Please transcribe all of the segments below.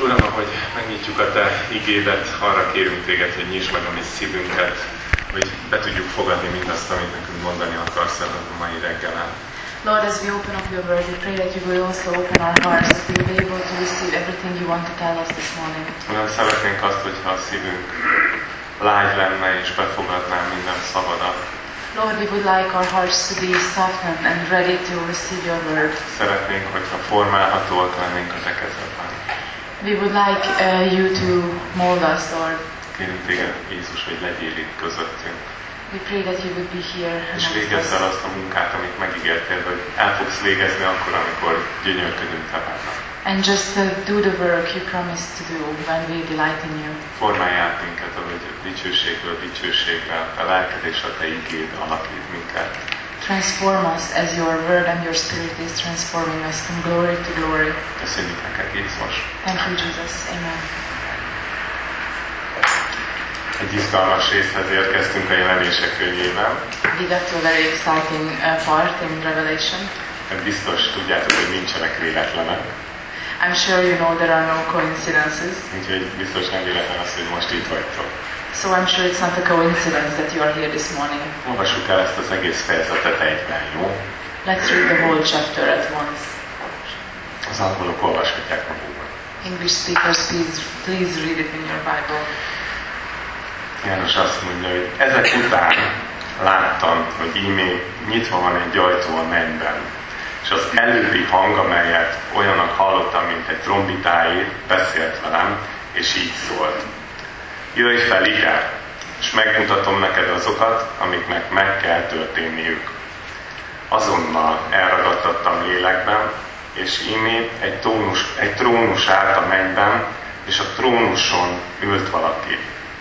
Uram, ahogy megnyitjuk a Te igédet, arra kérünk Téged, hogy nyisd meg a mi szívünket, hogy be tudjuk fogadni mindazt, amit nekünk mondani akarsz a mai reggelen. Lord, as we open up your word, we pray that you will also open our hearts, that we will be able to receive everything you want to tell us this morning. Uram, szeretnénk azt, hogyha a szívünk lágy lenne és befogadná minden szavadat. Lord, we would like our hearts to be softened and ready to receive your word. Szeretnénk, hogyha formálhatóak lennénk a Te kezedben. We would like you to mold us, Lord. Kérünk Téged, Jézus, hogy legyél itt közöttünk. We pray that you would be here És amongst végezz el us. azt a munkát, amit megígértél, hogy el fogsz végezni akkor, amikor gyönyörködünk Te benne. And just do the work you promised to do when we delight in you. Formálj át minket, ahogy dicsőségből dicsőségre, a lelked és a Te igéd alakít minket. Transform us as your word and your spirit is transforming us from glory to glory. Köszönjük neked, Jézus! Thank you, Jesus. Amen. Egy izgalmas részhez érkeztünk a Jelenések könyvében. We got to a very exciting part in Revelation. Biztos tudjátok, hogy nincsenek véletlenek. I'm sure you know there are no coincidences. Úgyhogy biztos nem véletlen az, hogy most itt vagytok. So I'm sure it's not a coincidence that you are here this morning. Olvassuk el ezt az egész fejezetet egyben, jó? Let's read the whole chapter at once. Az angolok olvashatják magukban. English speakers, please read it in your Bible. János azt mondja, hogy ezek után láttam, hogy íme nyitva van egy ajtó a mennyben. És az előbbi hang, amelyet olyannak hallottam, mint egy trombitáé, beszélt velem, és így szólt. Jöjj fel ide, és megmutatom neked azokat, amiknek meg kell történniük. Azonnal elragadtattam lélekben, és ímé egy trónus állt a mennyben, és a trónuson ült valaki.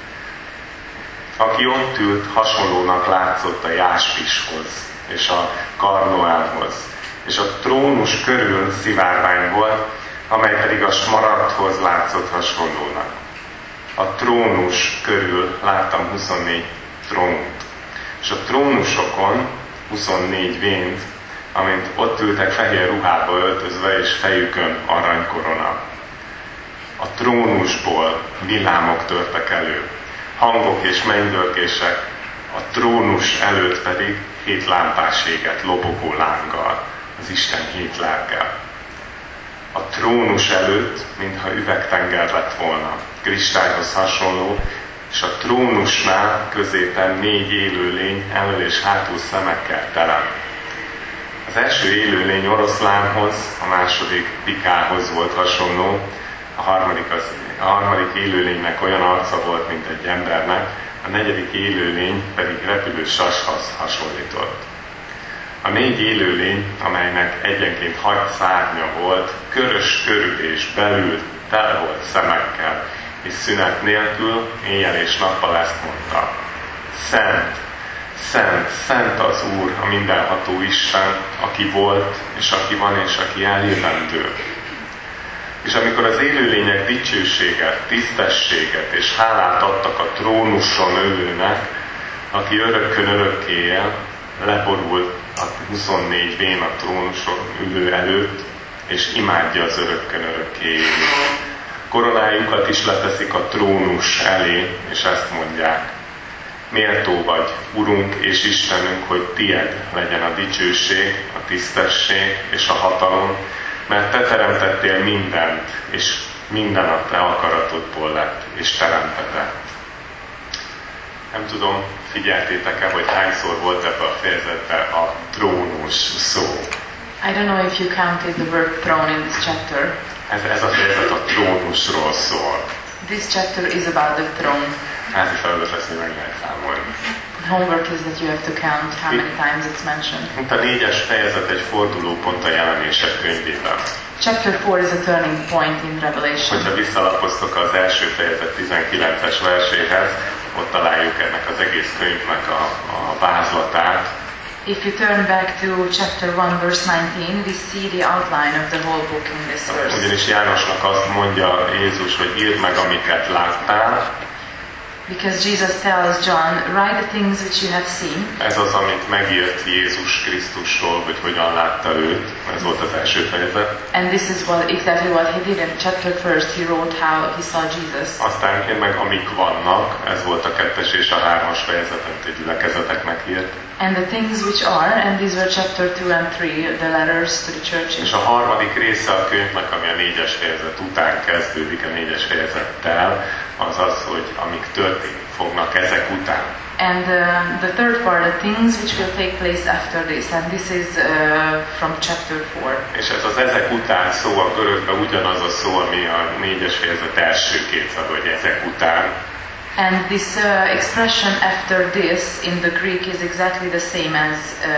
Aki ott ült, hasonlónak látszott a jáspishoz, és a karnoálhoz, és a trónus körül szivárvány volt, amely pedig a smaragdhoz látszott hasonlónak. A trónus körül láttam 24 trónt, és a trónusokon 24 vént, amint ott ültek fehér ruhába öltözve, és fejükön aranykorona. A trónusból villámok törtek elő, hangok és mennydörgések, a trónus előtt pedig 7 lámpás éget lobogó lánggal, az Isten 7 lelke. A trónus előtt, mintha üvegtenger lett volna, kristályhoz hasonló, és a trónusnál középen 4 élőlény elől és hátul szemekkel tele. Az első élőlény oroszlánhoz, a második bikához volt hasonló, a harmadik élőlénynek olyan arca volt, mint egy embernek, a negyedik élőlény pedig repülő sashoz hasonlított. A 4 élőlény, amelynek egyenként 6 szárnya volt, körös körül és belül tele volt szemekkel, és szünet nélkül, éjjel és nappal ezt mondta. Szent, szent, szent az Úr, a mindenható Isten, aki volt, és aki van, és aki eljövendő. És amikor az élőlények dicsőséget, tisztességet és hálát adtak a trónuson ülőnek, aki örökkön örökké él, leborult a 24 vén a trónuson ülő előtt, és imádja az örökkön örökké élőt. Koronájukat is leteszik a trónus elé, és ezt mondják. Méltó vagy, Urunk és Istenünk, hogy tied legyen a dicsőség, a tisztesség és a hatalom, mert te teremtettél mindent, és minden a te akaratodból lett, és teremtetett. Nem tudom, figyeltétek-e, hogy hányszor volt ebbe a fejezetbe a trónus szó. I don't know if you counted the word throne in this chapter. Ez a fejezet a trónusról szól. This chapter is about the throne. Házi feladat lesz, hogy meg lehet számolni. Homework is that you have to count how many times it's mentioned. Mint a 4-es fejezet egy fordulópont a Jelenések könyvében. Chapter 4 is a turning point in Revelation. Hogyha visszalapoztok az első fejezet 19-es verséhez, ott találjuk ennek az egész könyvnek a vázlatát. If you turn back to chapter 1 verse 19, we see the outline of the whole book in this verse. Ugyanis Jánosnak azt mondja Jézus, hogy írd meg, amiket láttál. Because Jesus tells John, write the things which you have seen. Ez az, amit megírt Jézus Krisztusról, hogy hogyan látta őt. Ez volt az első fejezet. And this is exactly what he did. In chapter 1, he wrote how he saw Jesus. Aztán én meg amik vannak, ez volt a 2. és a 3. fejezet, amit a gyülekezeteknek írt. And the things which are, and these were chapter 2 and 3, the letters to the churches. És a harmadik része a könyvnek, ami a 4. fejezet után kezdődik, a 4. fejezettel, az az, hogy amik történni fognak ezek után. And the third part, the things which will take place after this, and this is from chapter 4. És ez az ezek után szó a görögben ugyanaz a szó, ami a 4. fejezet első két szava, hogy ezek után. And this expression after this in the Greek is exactly the same as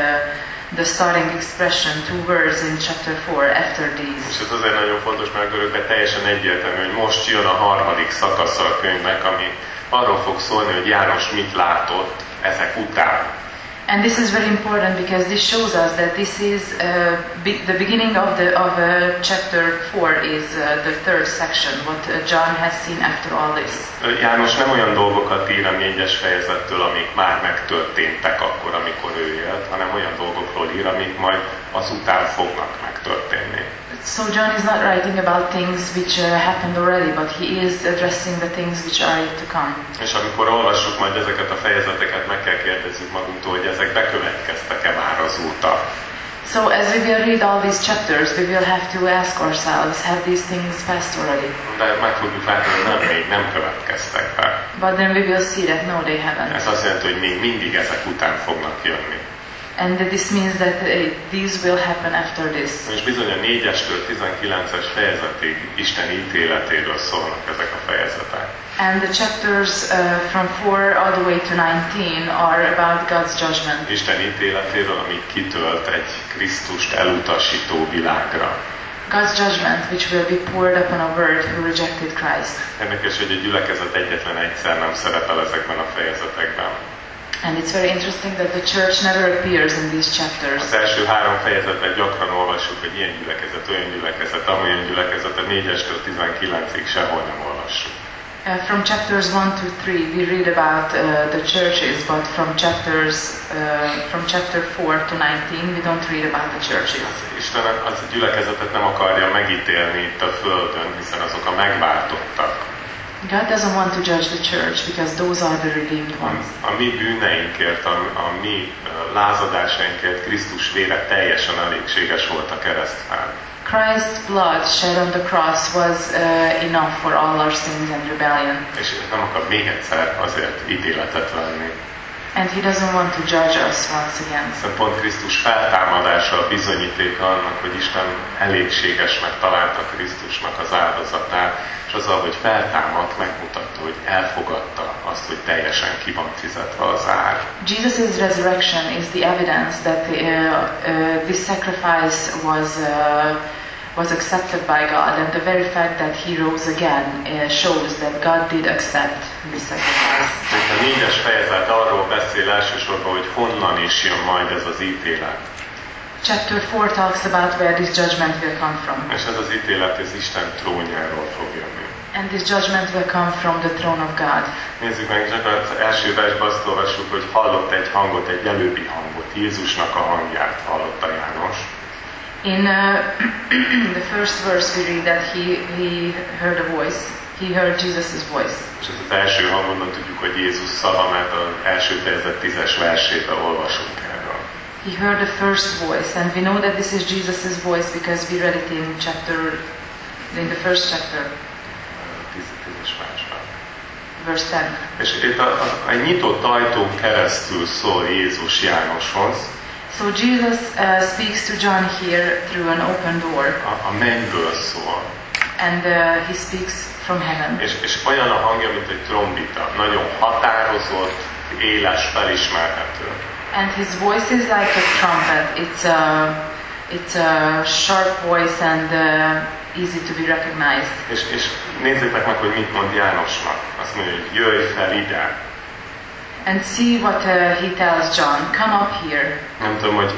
the starting expression, 2 words in chapter 4, after these. És ez azért nagyon fontos, mert a görögben teljesen egyértelmű, hogy most jön a harmadik szakasza a könyvnek, ami arról fog szólni, hogy János mit látott ezek után. And this is very important because this shows us that this is the beginning of chapter 4 is the third section, what John has seen after all this. János nem olyan dolgokat ír a 4. fejezettől, amik már megtörténtek akkor, amikor ő élt, hanem olyan dolgokról ír, amik majd azután fognak megtörténni. So John is not writing about things which happened already, but he is addressing the things which are yet to come. És amikor olvassuk majd ezeket a fejezeteket, meg kell kérdezzük magunktól, hogy ezek bekövetkeztek-e már azóta. So as we will read all these chapters, we will have to ask ourselves, have these things passed already? De meg fogjuk látni, hogy még nem következtek be. But then we will see that no, they haven't. Ez azt jelenti, hogy még mindig ezek után fognak jönni. And this means that these will happen after this. És bizony a 4-estől 19-es fejezetig Isten ítéletéről szólnak ezek a fejezetek. And the chapters from 4 all the way to 19 are about God's judgment. Isten ítéletéről, ami kitölt egy Krisztust elutasító világra. God's judgment, which will be poured upon a world who rejected Christ. Érdekes, hogy a gyülekezet egyetlen egyszer nem szerepel ezekben a fejezetekben. And it's very interesting that the church never appears in these chapters. Az első 3 fejezetben gyakran olvassuk, hogy ilyen gyülekezet, olyan gyülekezet, amolyan gyülekezet, a 4-estől 19-ig sehol nem olvassuk. From chapters 1 to 3 we read about the churches, but from chapter 4 to 19 we don't read about the churches. Isten az gyülekezetet nem akarja megítélni itt a földön, hiszen azok a megváltottak. God doesn't want to judge the church because those are the redeemed ones. A mi bűneinkért, a mi lázadásainkért Krisztus vére teljesen elégséges volt a keresztfán. Christ's blood shed on the cross was enough for all our sins and rebellion. És nem akar még egyszer azért ítéletet venni. And he doesn't want to judge us once again. Hiszen pont Krisztus feltámadása a bizonyítéka annak, hogy Isten elégségesnek találta Krisztusnak az áldozatát, és azzal, hogy feltámadt, megmutatta, hogy elfogadta azt, hogy teljesen ki van fizetve az ár. Jesus' resurrection is the evidence that this sacrifice was accepted by God, and the very fact that he rose again shows that God did accept this sacrifice. A 4-es fejezet arról beszél elsősorban, hogy honnan is jön majd ez az ítélet. Chapter 4 talks about where this judgment will come from. És ez az ítélet az Isten trónjáról fog jönni. And this judgment will come from the throne of God. Nézzük meg, csak az első versben azt olvassuk, hogy hallott egy hangot, egy előbbi hangot. Jézusnak a hangját hallotta János. In the first verse we read that he heard a voice. He heard Jesus' voice. És ez az első hang, onnan tudjuk, hogy Jézus szava, mert az első fejezet 10-es versében olvasunk erről. He heard the first voice, and we know that this is Jesus' voice because we read it in the first chapter. 10-es versben. Verse 10. És itt a nyitott ajtón keresztül szól Jézus Jánoshoz. So Jesus speaks to John here through an open door. A mennyből szól. And he speaks from heaven. És olyan a hangja, mint egy trombita. Nagyon határozott, éles, felismerhető. And his voice is like a trumpet. It's a sharp voice and easy to be recognized. És nézzétek meg, hogy mit mond Jánosnak. Azt mondja, hogy jöjj fel ide. And see what he tells John. Come up here. Nem tudom, hogy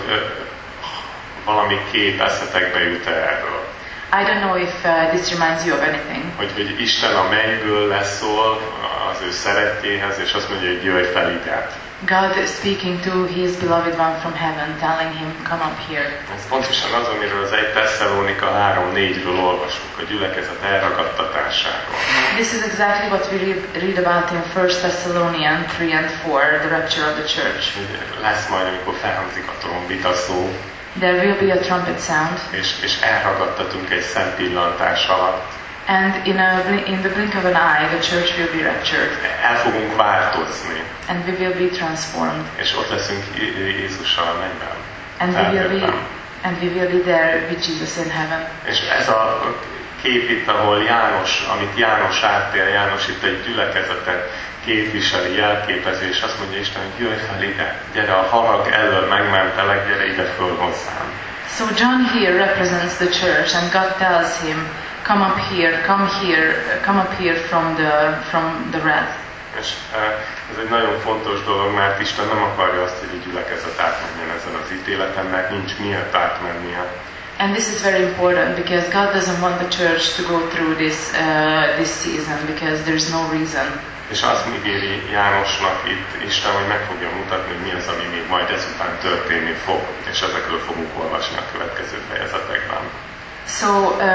valami kép eszetekbe jut erről. I don't know if this reminds you of anything. Hogy Isten a mennyből leszól, az ő szerettjéhez, és azt mondja, hogy jöjj fel ide. God is speaking to his beloved one from heaven, telling him, come up here. Ez pontosan az, amiről az 1 Tesszalonika 3:4-ről olvasunk, a gyülekezet elragadtatásáról. This is exactly what we read about in 1 Thessalonians 3 and 4, the rapture of the church. Lesz majd, amikor felhangzik a trombita szó, There will be a trumpet sound, és elragadtatunk egy szempillantás alatt. and in the blink of an eye, the church will be raptured, El fogunk változni, and we will be transformed, és ott leszünk Jézussal a mennyben. and we will be there with Jesus in heaven. És ez a kép itt, ahol János, amit János átél, János itt egy gyülekezetet képviseli, jelképezés, azt mondja Isten, hogy jöjj fel ide, gyere a harag elől megmentelek, gyere ide föl hozzám. So John here represents the church, and God tells him, come up here from the wrath. És ez egy nagyon fontos dolog, mert Isten nem akarja azt, hogy a gyülekezet átmenjen ezen az ítéleten, mert nincs miért átmennie. And this is very important because God doesn't want the church to go through this season because there's no reason. És azt ígéri Jánosnak itt Isten, hogy meg fogja mutatni, hogy mi az, ami még majd ezután történni fog. És ezekről fogunk olvasni a következő fejezetekben. So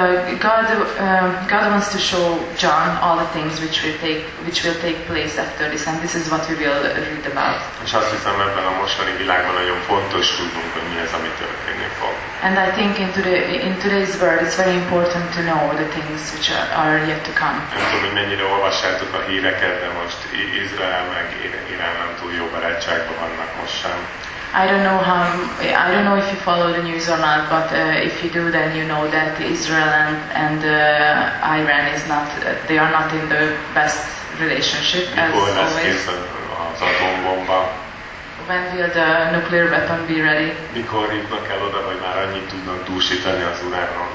God wants to show John all the things which will take place after this, and this is what we will read about. És azt hiszem, ebben a mostani világban nagyon fontos tudnunk, hogy mi az, ami történni fog. And I think in today's world it's very important to know the things which are yet to come. Nem tudom, hogy mennyire olvassátok a híreket, de most Izrael meg Irán nem túl jó barátságban vannak most sem. I don't know if you follow the news or not, but if you do, then you know that Israel and Iran is not. They are not in the best relationship as Mikor lesz always. kész az atombomba? When will the nuclear weapon be ready? Mikor jutnak el oda, hogy már annyit tudnak dúsítani az uránról?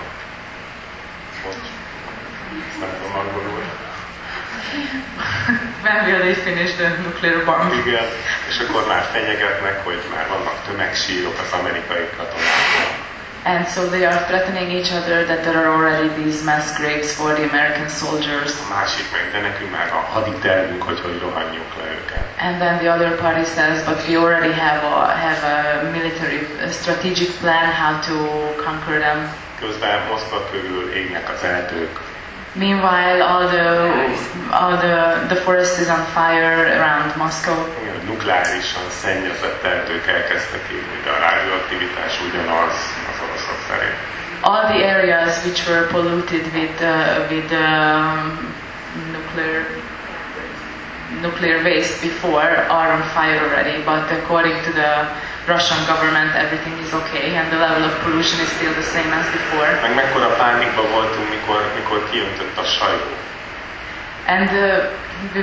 Ezt nem tudom angolul. When will they finish the nuclear bomb? Igen, és akkor már fenyegetnek, hogy már vannak tömegsírok az amerikai katonáknak. And so they are threatening each other that there are already these mass graves for the American soldiers. A másik meg, de nekünk már a haditervünk, hogy rohanjuk le őket. And then the other party says, but we already have a military strategic plan how to conquer them. Közben Moszkva körül égnek az erdők. Meanwhile, all the forest is on fire around Moscow. Nukleárisan szennyezett erdők elkezdtek égni, de a rádióaktivitás ugyanaz az oroszok szerint. All the areas which were polluted with nuclear waste before are on fire already, but according to the Russian government, everything is okay, and the level of pollution is still the same as before. Meg mekkora pánikban voltunk, mikor kiöntött a sajó. And we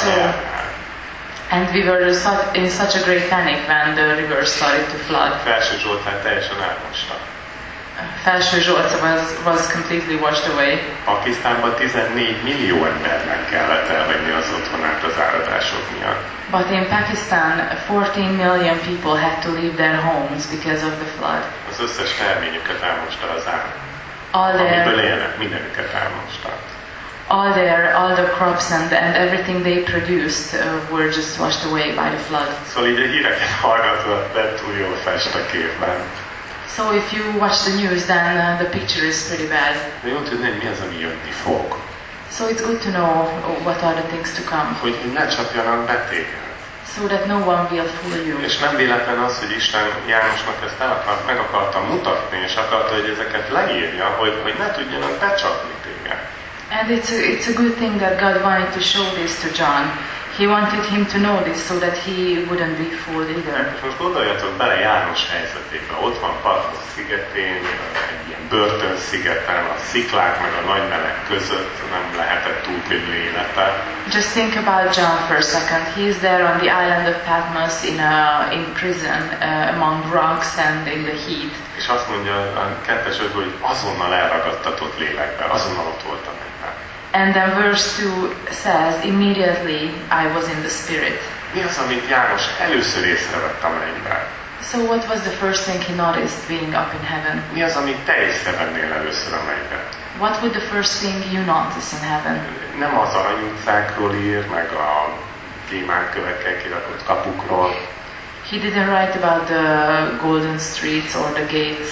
were in such a great panic when the river started to flood. Felső Zsoltán teljesen elmosta. Felső Zsolt was completely washed away. Pakisztánban 14 millió embernek kellett elvenni az otthonát az áradások miatt. But in Pakistan, 14 million people had to leave their homes because of the flood. Az összes terményüket elmosta az ár. Amiből élnek, mindenüket elmosta. All the crops and everything they produced were just washed away by the flood. Szóval így a híreket hallgatva lett túl jól fest a képben. So if you watch the news, then the picture is pretty bad. De jó tudni, hogy mi az, ami jönni fog. So it's good to know what are the things to come. Hogy ne csapjanak be téged. So that no one will fool you. És nem véletlen az, hogy Isten Jánosnak ezt meg akarta mutatni, és akarta, hogy ezeket leírja, hogy ne tudjanak becsapni téged. And it's a good thing that God wanted to show this to John. He wanted him to know this so that he wouldn't be fooled either. És most gondoljatok bele János helyzetébe. Ott van Patmos szigetén, egy ilyen börtönszigeten, a sziklák meg a nagy meleg között nem lehetett túlkönnyű élete. Just think about John for a second. He is there on the island of Patmos in prison among rocks and in the heat. És azt mondja a 2-5, hogy azonnal elragadtatott lélekben, azonnal ott volt a mennyben. And then verse 2 says, immediately I was in the spirit. Mi az, amit János először észrevett a mennyben? So what was the first thing he noticed being up in heaven? Mi az, amit te észrevennél először a mennyben? what would the first thing you notice in heaven? Nem az arany utcákról ír, meg a gyémántkövekkel kirakott kapukról. He didn't write about the golden streets or the gates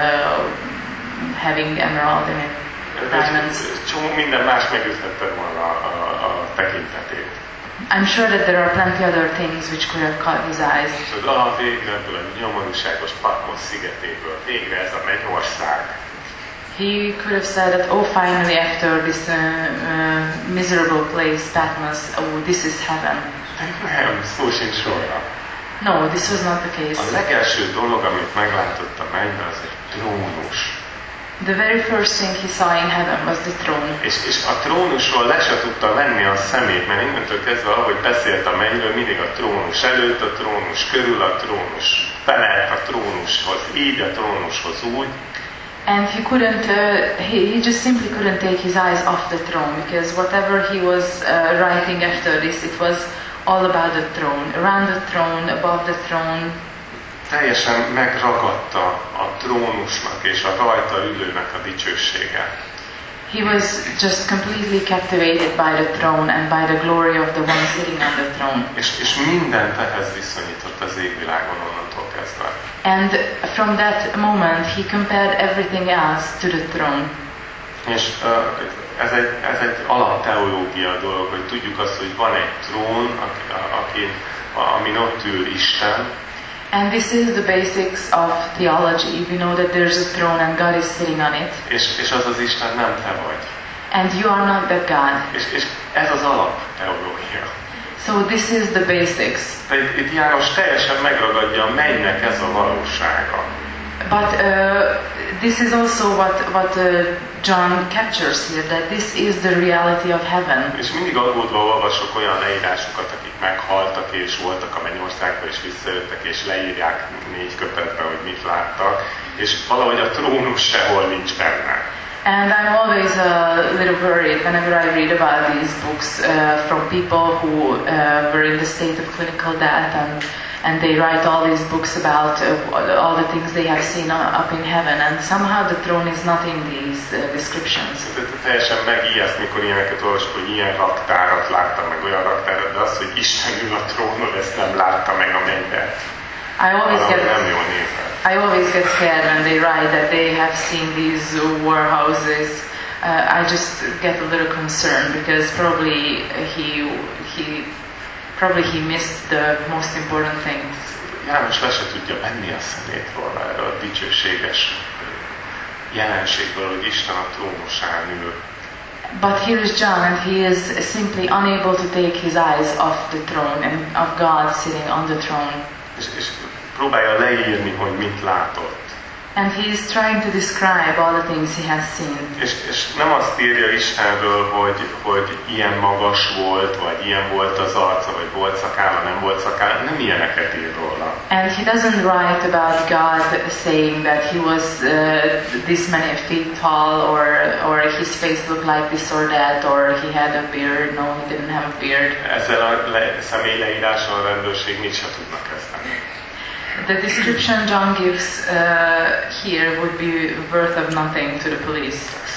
having emerald in it, diamonds. Csomó minden más megüthette volna a tekintetét. I'm sure that there are plenty other things which could have caught his eyes. Végre ebből a nyomorúságos Patmos szigetéből, végre ez a mennyország. He could have said that, oh, finally, after this miserable place, Patmos, oh, this is heaven. Nem, szó sincs róla. No, this was not the case. A legelső dolog, amit meglátott a mennyben, az egy trónus. The very first thing he saw in heaven was the throne. És a trónusról le se tudta venni a szemét, mert innentől kezdve, ahogy beszélt a mennyről, mindig a trónus előtt, a trónus körül, a trónus felett, a trónushoz így, a trónushoz úgy. And he couldn't, he just simply couldn't take his eyes off the throne, because whatever he was writing after this, it was all about the throne, around the throne, above the throne. Teljesen megragadta a trónusnak és a rajta ülőnek a dicsősége. He was just completely captivated by the throne and by the glory of the one sitting on the throne. És mindent ehhez viszonyított az égvilágon onnantól kezdve. And from that moment he compared everything else to the throne. És ez egy alapteológia dolog, hogy tudjuk azt, hogy van egy trón, amin ott ül Isten. And this is the basics of theology. We know that there's a throne and God is sitting on it. És az az Isten nem te vagy. And you are not that God. És ez az alapteológia. So this is the basics. Itt János teljesen megragadja a mennynek ez a valósága. But this is also what John captures here, that this is the reality of heaven. És mindig aggódva olvasok olyan leírásokat, akik meghaltak és voltak a mennyországban, és visszajöttek, és leírják 4 kötetben, hogy mit láttak, és valahogy a trónus sehol nincs benne. And I'm always a little worried whenever I read about these books from people who were in the state of clinical death, and they write all these books about all the things they have seen up in heaven, and somehow the throne is not in these descriptions. Teljesen megijeszt, mikor ilyeneket olvasok, hogy ilyen raktárat láttam, meg olyan raktárat, de az, hogy Isten ül a trónon, ezt nem látta meg a mennyben. I always get scared when they write that they have seen these warhouses. I just get a little concerned because probably he missed the most important thing. János le se tudja venni a szemét róla erről a dicsőséges jelenségből, hogy Isten a trónusán ül. But here is John, and he is simply unable to take his eyes off the throne and of God sitting on the throne. És próbálja leírni, hogy mit látott. And he is trying to describe all the things he has seen. És nem azt írja Istenről, hogy ilyen magas volt, vagy ilyen volt az arca, vagy volt szakálla, nem volt szakálla, nem ilyeneket ír róla. And he doesn't write about God saying that he was this many feet tall, or his face looked like this or that, or he had a beard. No, he didn't have a beard. Ezzel a személy leírással a rendőrség mit se tudnak kezdeni. The description John gives here would be worth of nothing to the police.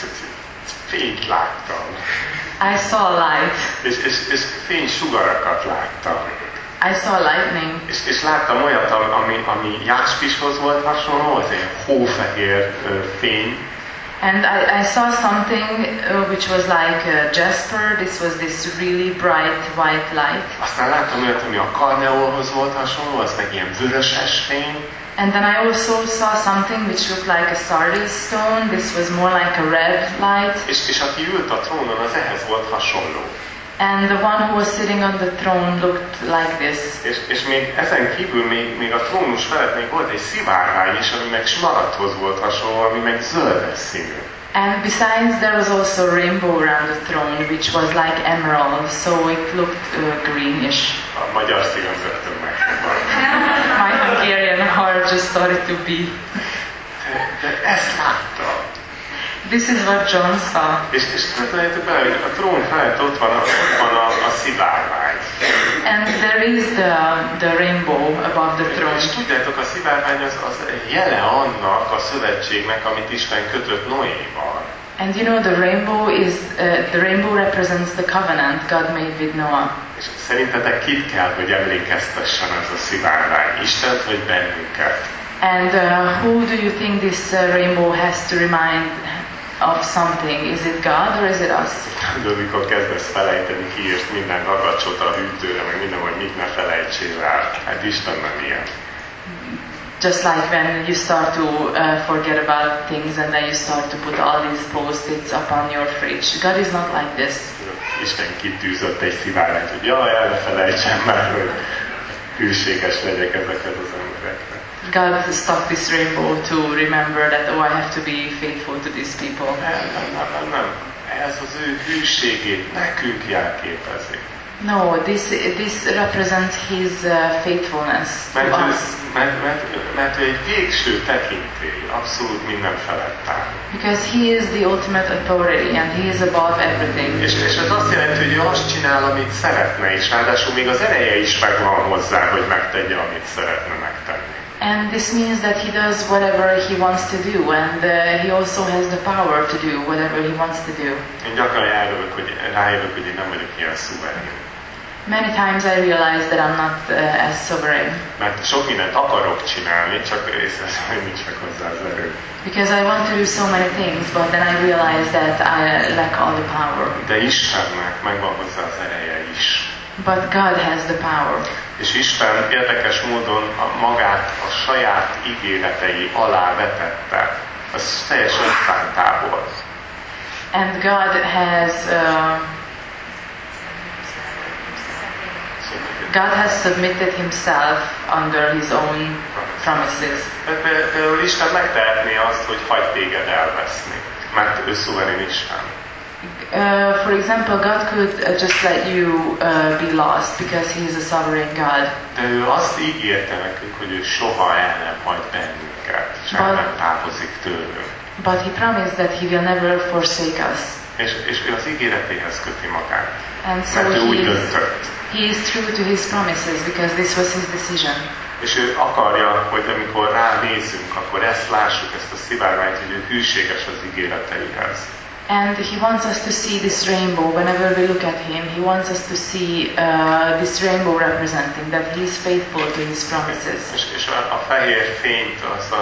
Fényt láttam. I saw a light. És fénysugarakat láttam. I saw lightning. És láttam olyat, ami jáspishoz volt hasonló, az egy hófehér fény. And I saw something which was like jasper. This was this really bright white light. Aztán láttam olyat, ami a karneolhoz volt hasonló, az meg ilyen vöröses fény. And then I also saw something which looked like a sardis stone. This was more like a red light. És aki ült a trónon, az ehhez volt hasonló. And the one who was sitting on the throne looked like this. És még ezen kívül még a trónus felett még volt egy szivárvány is, ami meg smaragdhoz volt hasonló, ami meg zöldes színű. And besides, there was also a rainbow around the throne, which was like emerald, so it looked greenish. A magyar szívem rögtön megfogad. My Hungarian heart just started to beat. De ezt látta. This is what John saw. És gondoljátok bele, hogy a trón felett ott van a szivárvány. And there is the rainbow above the throne. És tudjátok, a szivárvány az jele annak a szövetségnek, amit Isten kötött Noéval. And you know the rainbow represents the covenant God made with Noah. És szerintetek kit kell, hogy emlékeztessen ez a szivárvány? Istent vagy bennünket? And who do you think this rainbow has to remind of something? Is it God or is it us? De amikor kezdesz felejteni, kiírsz minden ragacsot a hűtőre, meg minden, hogy mit ne felejtsél el. Hát Isten nem ilyen. Just like when you start to forget about things and then you start to put all these post-its up on your fridge. God is not like this. Isten kitűzött egy szivárványt, hogy jaj, el ne felejtsem már, hogy hűséges legyek ezekhez az embereknek. God stuck this rainbow to remember that, oh, I have to be faithful to these people. Nem. Ez az ő hűségét nekünk jelképezi. No, this represents his faithfulness to us. Mert ő egy végső tekintély, abszolút minden felett áll. Because he is the ultimate authority and he is above everything. És ez azt jelenti, hogy ő azt csinál, amit szeretne, és ráadásul még az ereje is megvan hozzá, hogy megtegye, amit szeretne megtenni. And this means that he does whatever he wants to do, and he also has the power to do whatever he wants to do. Én gyakran rájövök, hogy én nem vagyok ilyen szuverén. Many times I realize that I'm not as sovereign. Mert sok mindent akarok csinálni, csak észreveszem, hogy nincs meg hozzá az erő. Because I want to do so many things, but then I realize that I lack all the power. De Istennek megvan hozzá az ereje is. But God has the power. És Isten érdekes módon magát a saját ígéretei alá vetette. Az teljesen szántából. And God has submitted himself under his own promises. Például Isten megtehetné azt, hogy hagy téged elveszni, mert ő szuverén Isten. For example, God could just let you be lost because he is a sovereign God. De ő azt ígérte nekünk, hogy ő soha el nem hagy bennünket, és el nem távozik tőlünk. But he promised that he will never forsake us. És ő az ígéretéhez köti magát. And so mert ő úgy döntött. He is true to his promises because this was his decision. És ő akarja, hogy amikor ránézünk, akkor ezt lássuk, ezt a szivárványt, hogy ő hűséges az ígéreteihez. And he wants us to see this rainbow. Whenever we look at him, he wants us to see this rainbow representing that he is faithful to his promises. És a fehér fényt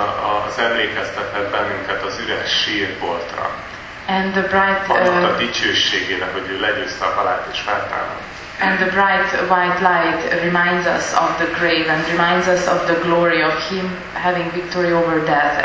az emlékeztetett bennünket az üres sírboltra. And the bright annak a dicsőségére, hogy ő legyőzte a halált és feltámadt. And the bright white light reminds us of the grave and reminds us of the glory of him having victory over death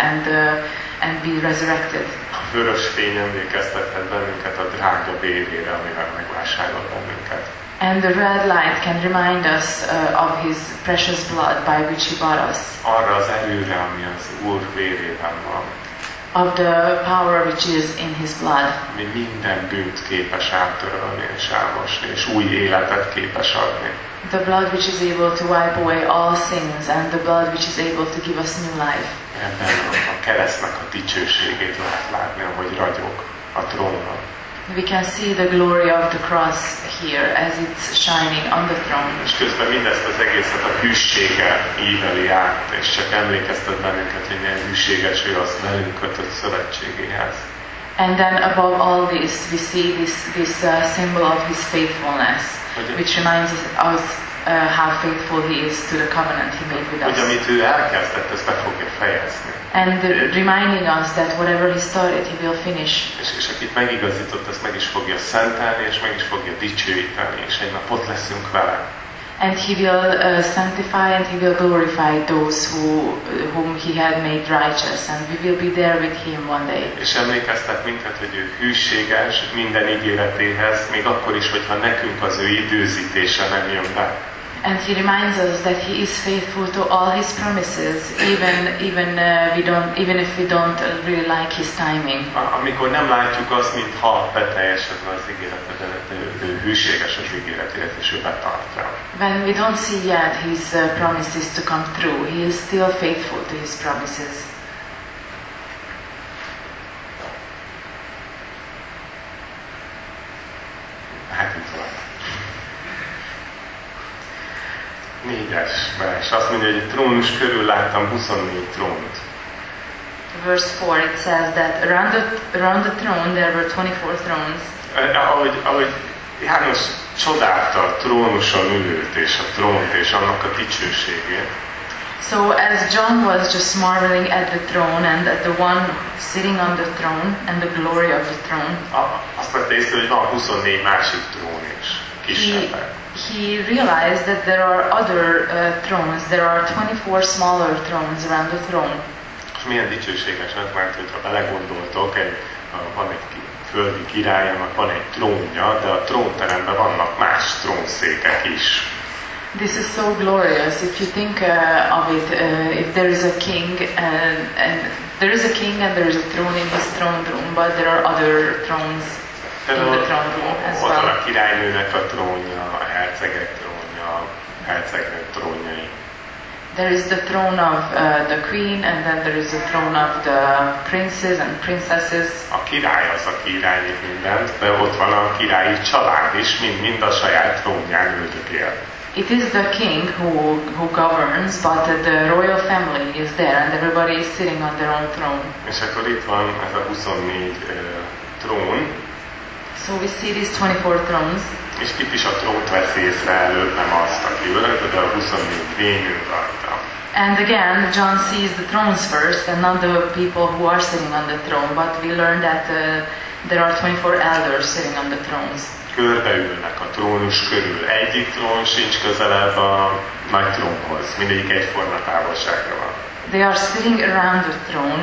and be resurrected. A vörös fény emlékeztethet bennünket a drága vérére, amivel megvásárolt bennünket. And the red light can remind us of his precious blood by which he bought us. Arra az erőre, ami az Úr vérében van. Of the power which is in his blood. Ami minden bűnt képes áttörölni és elmosni, és új életet képes adni. The blood which is able to wipe away all sins and the blood which is able to give us new life. Ebben a keresztnek a dicsőségét lehet látni, ahogy ragyog a trónon. We can see the glory of the cross here as it's shining on the throne. És közben mindezt az egészet a hűséggel íveli át, és csak emlékeztet bennünket, hogy milyen hűséges ő az velünk kötött szövetségéhez. And then above all this, we see this symbol of his faithfulness, which reminds us how faithful he is to the covenant he made with us. Hogy amit ő elkezdett, ezt be fogja fejezni. And reminding us that whatever he started, he will finish. És akit megigazított, azt meg is fogja szentelni, és meg is fogja dicsőíteni, és egy nap ott leszünk vele. And he will sanctify and he will glorify those whom he had made righteous, and we will be there with him one day. És emlékeztet minket, hogy ő hűséges minden ígéretéhez, még akkor is, hogyha nekünk az ő időzítése nem jön be. And he reminds us that he is faithful to all his promises, even if we don't really like his timing. Amikor nem látjuk azt, mintha beteljesedne az ígérete, de ő hűséges az ígéretéhez, és ő betartja. When we don't see yet his promises to come through, he is still faithful to his promises. Négyes vers. Azt mondja, hogy a trónus körül láttam 24 trónt. verse 4, it says that around the throne there were 24 thrones. Ahogy János csodálta a trónuson ülőt és a trónt és annak a dicsőségét, So as John was just marveling at the throne and at the one sitting on the throne and the glory of the throne, azt vette észre, hogy van 24 másik trón is, kisebbek. he realized that there are other thrones. There are 24 smaller thrones around the throne. És milyen dicsőséges lett, mert hogyha belegondoltok, van egy földi királyának, van egy trónja, de a trónteremben vannak más trónszékek is. This is so glorious. If you think of it, if there is a king and there is a king and there is a throne in his throne room, but there are other thrones in the throne room as Ott van well. a királynőnek a trónja, a hercegek trónja, a hercegnők trónjai. There is the throne of the queen, and then there is the throne of the princes and princesses. A király az, aki irányít mindent, de ott van a királyi család is, mind a saját trónján üldögél. It is the king who governs, but the royal family is there, and everybody is sitting on their own throne. És akkor itt van ez a 24 trón, So we see these 24 thrones. és itt is a trónt vesz észre előbb, nem azt, aki ülött, de a 24 vényül rajta. And again, John sees the thrones first, and not the people who are sitting on the throne, but we learn that there are 24 elders sitting on the thrones. Körbeülnek a trónus körül. Egyik trón sincs közelebb a nagy trónhoz. Mindegyik egyforma távolságra van. They are sitting around the throne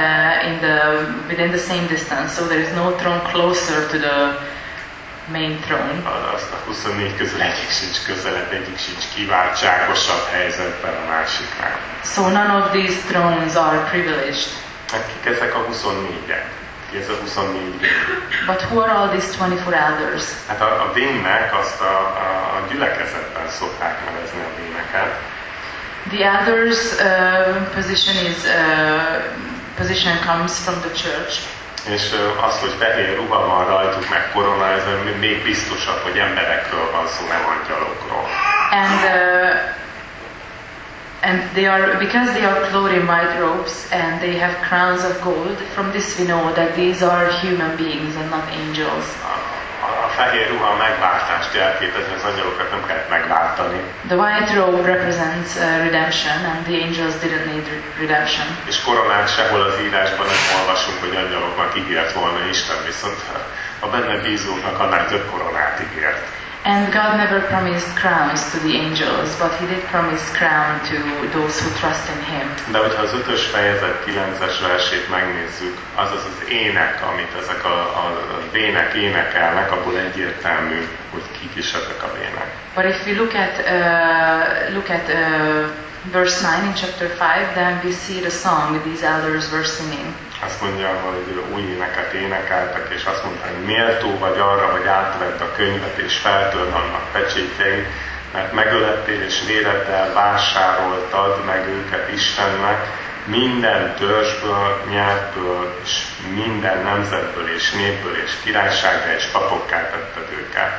within the same distance, so there is no throne closer to the main throne. Azt a 24 közül egyik sincs közelebb, egyik sincs kiváltságosabb helyzetben a másiknál. So none of these thrones are privileged. Kik ezek a 24-ek? Ki ez a 24 vény? But who are all these 24 elders? Hát a vénnek azt a gyülekezetben szokták nevezni a véneket. The elders' position comes from the church. És az, hogy fehér ruha van rajtuk, meg korona, ez még biztosabb, hogy emberekről van szó, nem angyalokról. And they are, because they are clothed in white robes and they have crowns of gold, from this we know that these are human beings and not angels. A fehér ruha a megváltást jelképezi, az angyalokat nem kellett megváltani. The white robe represents redemption, and the angels didn't need redemption. És koronát sehol az írásban nem olvasunk, hogy angyaloknak ígért volna Isten, viszont a benne bízóknak annál több koronát ígért. And God never promised crowns to the angels, but He did promise crown to those who trust in Him. De hogyha az 5-ös fejezet 9-es versét megnézzük, az az ének, amit ezek a vének énekelnek, abból egyértelmű, hogy kik is ezek a vének. But if we look at verse 9 in chapter 5, then we see the song these elders were singing. Azt mondja, hogy új éneket énekeltek, és azt mondta, hogy méltó vagy arra, hogy átvedd a könyvet, és feltöld annak pecsétjeit, mert megölettél, és véreddel vásároltad meg őket Istennek, minden törzsből, nyelvből, és minden nemzetből, és népből, és királyságra, és papokká tetted őket.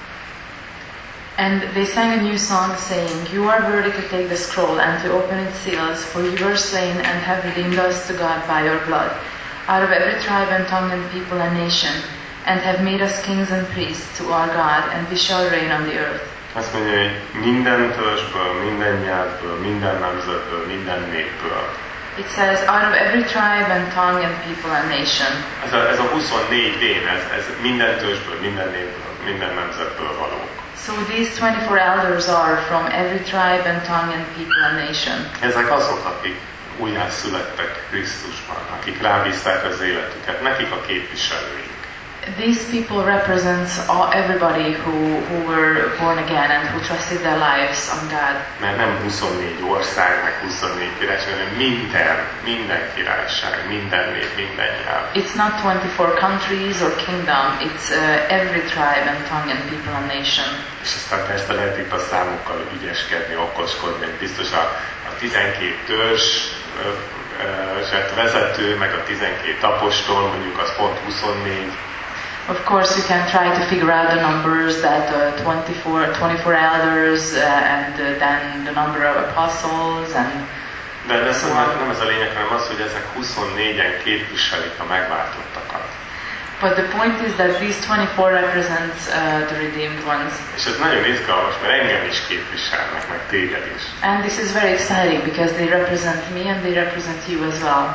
And they sang a new song, saying, "You are worthy to take the scroll and to open its seals, for you were slain and have redeemed us to God by your blood, out of every tribe and tongue and people and nation, and have made us kings and priests to our God, and we shall reign on the earth." Azt mondja, hogy minden törzsből, minden nyelvből, minden nemzetből, minden népből. It says, out of every tribe and tongue and people and nation. Ez a 24 vén, ez minden törzsből, minden népből, minden nemzetből való. So these 24 elders are from every tribe and tongue and people and nation. Ezek azok, akik újjászülettek Krisztusban, akik rábízták az életüket, nekik a képviselőink. These people represent everybody who were born again and who trusted their lives on God. Mert nem 24 ország, meg 24 királyság, hanem minden királyság, minden nép, minden nyelv. It's not 24 countries or kingdom, it's every tribe and tongue and people and nation. És aztán persze lehet itt a számokkal ügyeskedni, okoskodni, biztos a 12 törzs vezető, meg a 12 apostol, mondjuk az pont 24. Of course, you can try to figure out the numbers that 24 elders and then the number of apostles and De nem ez a lényeg, hanem az, hogy ezek 24-en képviselik a megváltottakat. But the point is that these 24 represents the redeemed ones. És ez nagyon izgalmas, mert engem is képviselnek, meg téged is. And this is very exciting because they represent me and they represent you as well.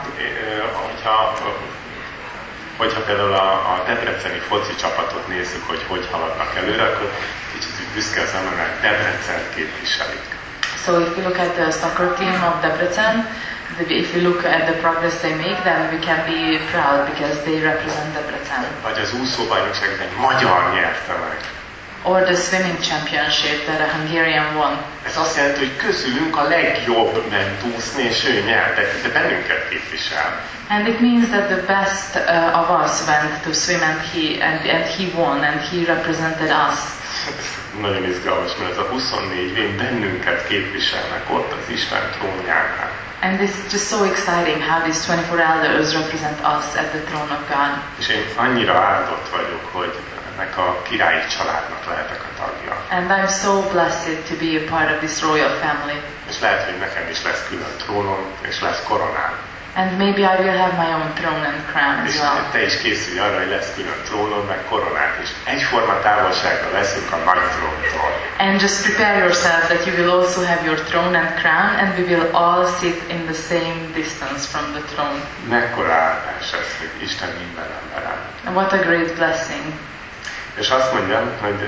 Hogyha például a debreceni foci csapatot nézzük, hogy haladnak előre, akkor kicsit büszke az ember, mert Debrecen képviselik. So if you look at the soccer team of Debrecen, if we look at the progress they make, then we can be proud because they represent Debrecen. Vagy az úszóbajnokság egy magyar nyerte meg. Or the swimming championship that a Hungarian won. Ez azt jelenti, hogy közülünk a legjobb ment úszni, és ő nyert, de bennünket képvisel. And it means that the best of us went to swim and he won and he represented us. Nagyon izgalmas, mert ez a 24 vén bennünket képviselnek ott az Isten trónjánál. And this is just so exciting how these 24 elders represent us at the throne of God. És én annyira áldott vagyok, hogy ennek a királyi családnak lehetek a tagja. And I'm so blessed to be a part of this royal family. És lehet, hogy nekem is lesz külön trónom, és lesz koronám. And maybe I will have my own throne and crown as És well. te is készülj arra, hogy lesz külön trónod, meg koronát, és egyforma távolságra leszünk a nagy tróntól. And just prepare yourself that you will also have your throne and crown, and we will all sit in the same distance from the throne. Mekkora áldás ez, hogy Isten minden emberem. And what a great blessing. És azt mondja, hogy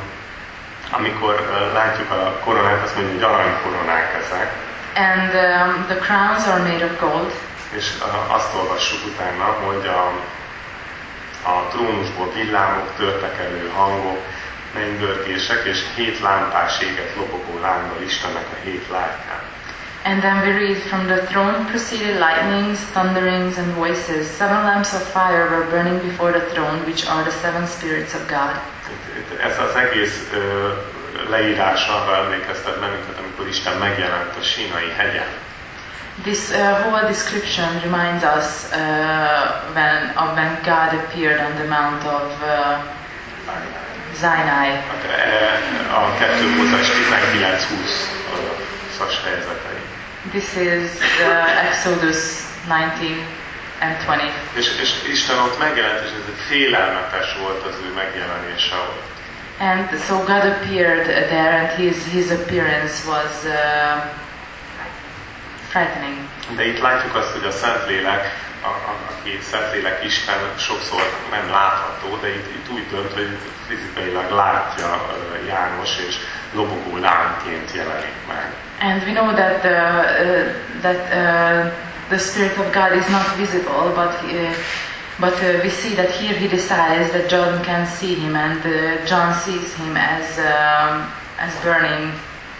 amikor látjuk a koronát, azt mondja, hogy aranykoronák ezek. And the crowns are made of gold. És azt olvassuk utána, hogy a trónusból villámok, törtek elő hangok, mennydörgések, és 7 lámpás éget lobogó lánggal Istennek a 7 lelke. And then we read, from the throne proceeded lightnings, thunderings, and voices. 7 lamps of fire were burning before the throne, which are the 7 spirits of God. Ez az egész leírás arra emlékeztet bennünket, amikor Isten megjelent a Sínai hegyen. This whole description reminds us when God appeared on the mount of Sinai. A 2 Mózes 19-20 fejezetei. This is Exodus 19 and 20. És Isten ott megjelent, és ez félelmetes volt az ő megjelenése ott. And so God appeared there, and his appearance was frightening. De itt látjuk azt, hogy a Szentlélek, aki Szentlélek Isten sokszor nem látható, de itt úgy dönt, hogy fizikailag látja János, és lobogó lámként jelenik meg. And we know that the Spirit of God is not visible, but we see that here he decides that John can see him, and John sees him as burning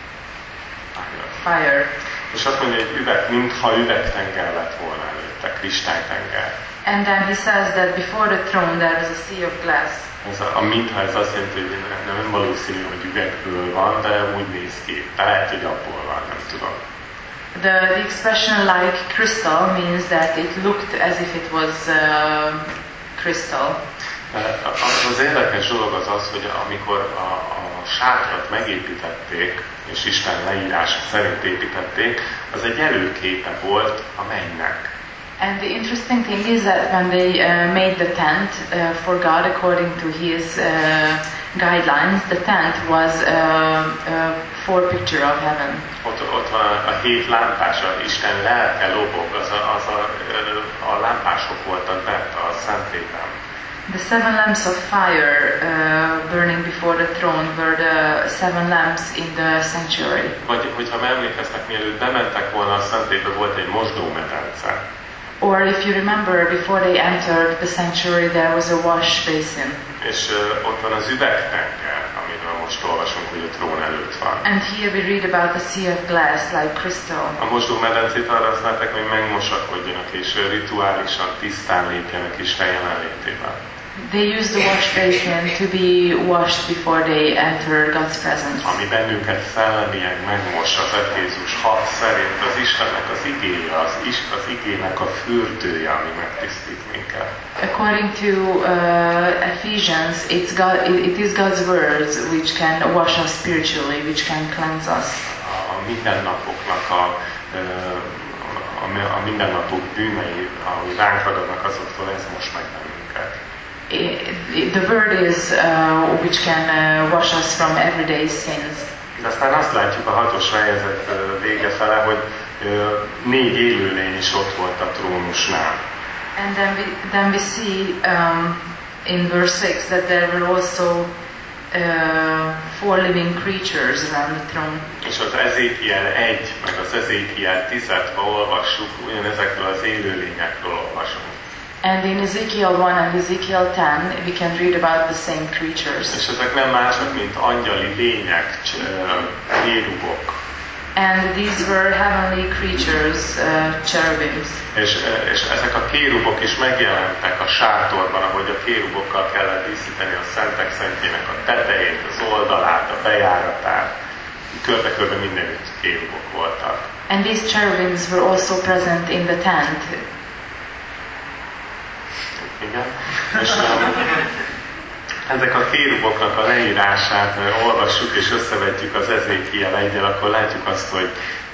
fire. És azt mondja, hogy mintha üvegtenger lett volna előtte, kristálytenger. And then he says that before the throne there was a sea of glass. Mintha ez azt jelenti, hogy nem valószínű, hogy üvegből van, de úgy néz ki. De lehet, hogy abból van, nem tudom. The expression like crystal means that it looked as if it was crystal. Az érdekes dolog az, hogy amikor a sátrat megépítették, és Isten leírása szerint építették, az egy előképe volt a mennynek. And the interesting thing is that when they made the tent for God according to his guidelines, the tent was a forepicture of heaven. Ott van a 7 lámpás, Isten lelke lobog, a lámpások voltak bent a Szentlélben. The 7 lamps of fire burning before the throne were the 7 lamps in the sanctuary. Vagy hogyha emlékeztek, mielőtt bementek volna a Szentélbe, volt egy mosdómedence. Or if you remember, before they entered the sanctuary, there was a wash basin. És ott van az üvegtenger, amiről most olvasunk, hogy a trón előtt van. And here we read about the sea of glass, like crystal. A mosdómedencét arra használták, hogy megmosakodjanak, és rituálisan tisztán lépjenek Isten jelenlétében. They used the wash basin to be washed before they enter God's presence. Ami bennünket szellemileg megmos az Efézus 6 szerint, az Istennek az igéje, az igének a fürdője, ami megtisztít minket. According to Ephesians, it is God's words which can wash us spiritually, which can cleanse us. A mindennapoknak a mindennapok bűnei, ahogy ránk ragadnak azoktól, ez most meg bennünket. The word is which can wash us from everyday sins. De aztán azt látjuk a 6. fejezet vége fele, hogy 4 élőlény is ott volt a trónusnál. And then we see in verse 6 that there were also 4 living creatures around the throne. És az Ezékiel 1, meg az Ezékiel 10-et, ha olvassuk, ugyanezekről az élőlényekről olvasunk. And in Ezekiel 1 and Ezekiel 10, we can read about the same creatures. És ezek nem mások, mint angyali lények, kérubok. And these were heavenly creatures, cherubims. És ezek a kérubok is megjelentek a sátorban, ahogy a kérubokkal kellett díszíteni a Szentek Szentjének a tetejét, az oldalát, a bejáratát. Körbe-körbe mindenütt kérubok voltak. And these cherubims were also present in the tent. Igen. És ezek a kéruboknak a leírását olvassuk és összevetjük az Ezékiel 1-el, akkor látjuk azt, hogy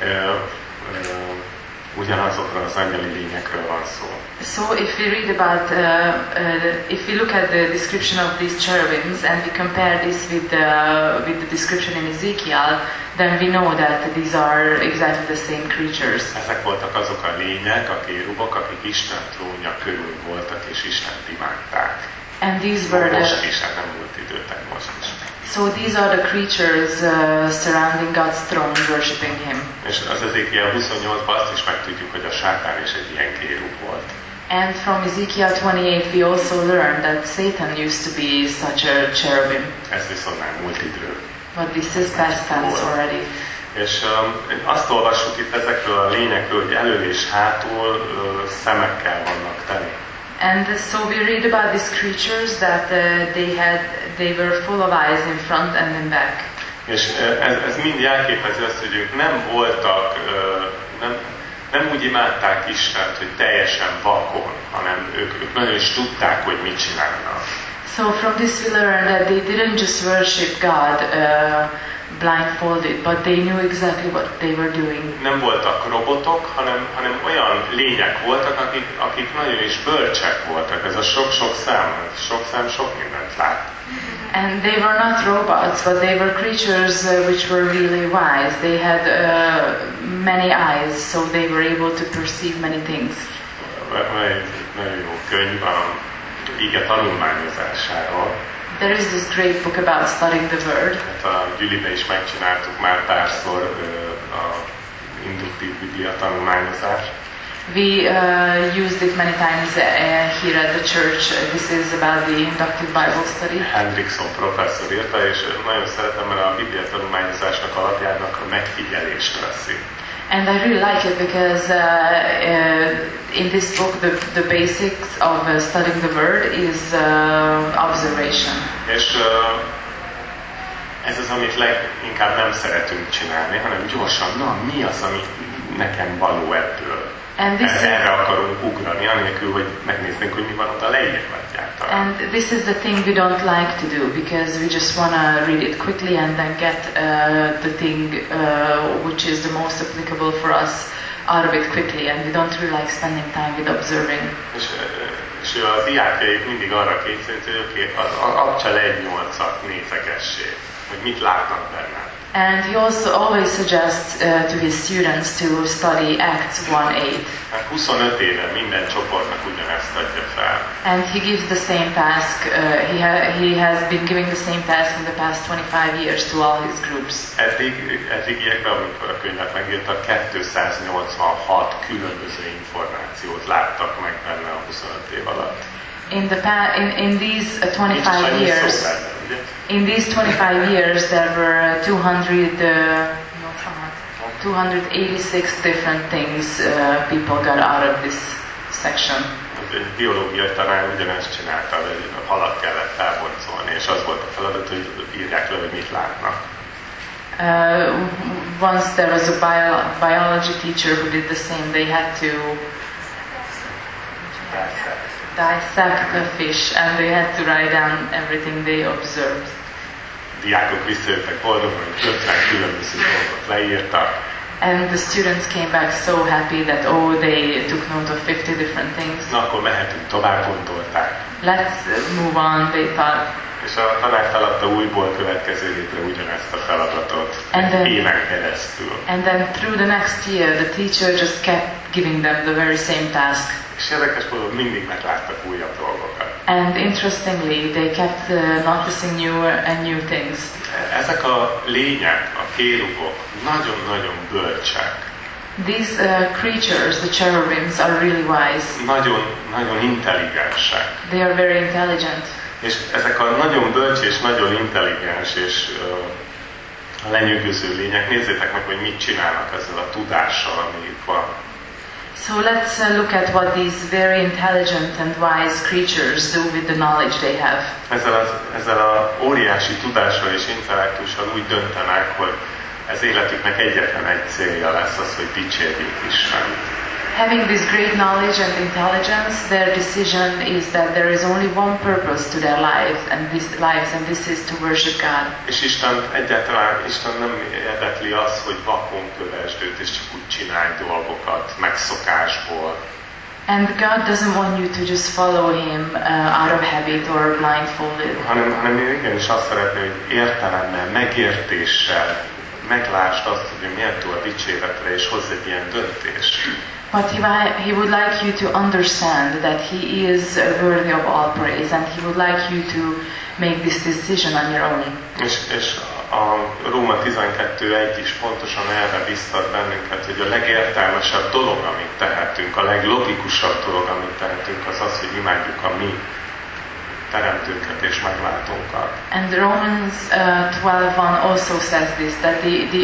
ugyanazokról az angyali lényekről van szó. So if we read about, if we look at the description of these cherubims and we compare this with the description in Ezekiel, then we know that these are exactly the same creatures. Ezek voltak azok a lények, a kérubok, akik Isten trónja körül voltak és Istent imádták. And these were most is, nem volt időtek most is. So these are the creatures surrounding God's throne, worshiping Him. És az Ezékiel 28-ban azt is megtudjuk, hogy a sátán is egy ilyen kérub volt. And from Ezekiel 28 we also learn that Satan used to be such a cherubim. Ez viszont nem múlt idő. But this is past tense already. És azt olvassuk itt ezekről a lényekről, hogy elől és hátul szemekkel vannak teli. And so we read about these creatures that they were full of eyes in front and in back. És ez mind jelképezi azt, hogy ők nem voltak, nem úgy imádták Istent, hogy teljesen vakon, hanem ők nagyon is tudták, hogy mit csinálnak. So from this we learn that they didn't just worship God blindfolded, but they knew exactly what they were doing. Nem voltak robotok, hanem olyan lények voltak, akik nagyon is bölcsek voltak. Ez a sok-sok szám sok mindent lát. And they were not robots, but they were creatures which were really wise. They had many eyes, so they were able to perceive many things. Nagyon jó könyv a ige tanulmányozásáról. There is this great book about studying the Word. Hát a Gyülibe is megcsináltuk már párszor a induktív Biblia tanulmányozást. We used it many times here at the church. This is about the inductive Bible study. Hendrickson professzor írta, és nagyon szeretem, mert a Biblia tanulmányozásnak alapjának a megfigyelést veszi. And I really like it because in this book the basics of studying the Word is observation. És ez az, amit leginkább nem szeretünk csinálni, hanem gyorsan, mi az, ami nekem való ebből. Erre akarunk ugrani, anélkül, hogy megnéznénk, hogy mi van ott a leírva egyáltalán. And this is the thing we don't like to do, because we just want to read it quickly and then get the thing which is the most applicable for us out of it quickly, and we don't really like spending time with observing. És a diákjaik mindig arra készít, hogy abcsa le egy 8-at nézegessék, hogy mit látnak benne. And he also always suggests to his students to study Acts 1:8. 25 éve minden csoportnak ugyanezt adja fel. And he gives the same task. He has been giving the same task in the past 25 years to all his groups. Eddigiekben, amikor a könyvet megírtak, 286 különböző információt láttak meg benne a 25 év alatt. In these 25 years, there were 286 different things people got out of this section. Egy biológiai tanár ugyanezt csinálta, hogy a halat kellett felboncolni, és az volt a feladat, hogy írják le, hogy mit látnak. Once there was a biology teacher who did the same. They had to dissect the fish, and they had to write down everything they observed. Diákok visszajöttek boldogan, hogy 50 különböző dolgot leírtak. And the students came back so happy that, they took note of 50 different things. Na, akkor mehetünk tovább, gondolták. Let's move on, they thought. És a tanár feladta újból következő hétre ugyanezt a feladatot éven keresztül. And then through the next year, the teacher just kept giving them the very same task. És érdekes módon mindig megláttak újabb dolgokat. And interestingly, they kept noticing newer and new things. Ezek a lények, a kérubok nagyon-nagyon bölcsek. These creatures, the cherubims, are really wise. Nagyon intelligensek. They are very intelligent. És ezek a nagyon bölcs és nagyon intelligens és lenyűgöző lények, nézzétek meg, hogy mit csinálnak ezzel a tudással, amelyik van. So let's look at what these very intelligent and wise creatures do with the knowledge they have. Ezzel a óriási tudással és intellektussal úgy döntenek, hogy az életüknek egyetlen egy célja lesz az, hogy dicsérjék Istent. Having this great knowledge and intelligence, their decision is that there is only one purpose to their lives, and this is to worship God. És Isten nem érdekli az, hogy vakon kövesd őt, és csak úgy csinálj dolgokat, megszokásból. And God doesn't want you to just follow Him out of habit or blindfolded. Hanem ő igenis azt szeretné, hogy értelemmel, megértéssel meglásd azt, hogy méltó a dicséretre, és hozz egy ilyen döntést. But he would like you to understand that He is worthy of all praise, and He would like you to make this decision on your own. És a Róma 12.1 is pontosan erre biztat bennünket, hogy a legértelmesebb dolog, amit tehetünk, a leglogikusabb dolog, amit tehetünk, az az, hogy imádjuk a mi teremtőnket és megváltónkat. And Romans 12:1 also says this, that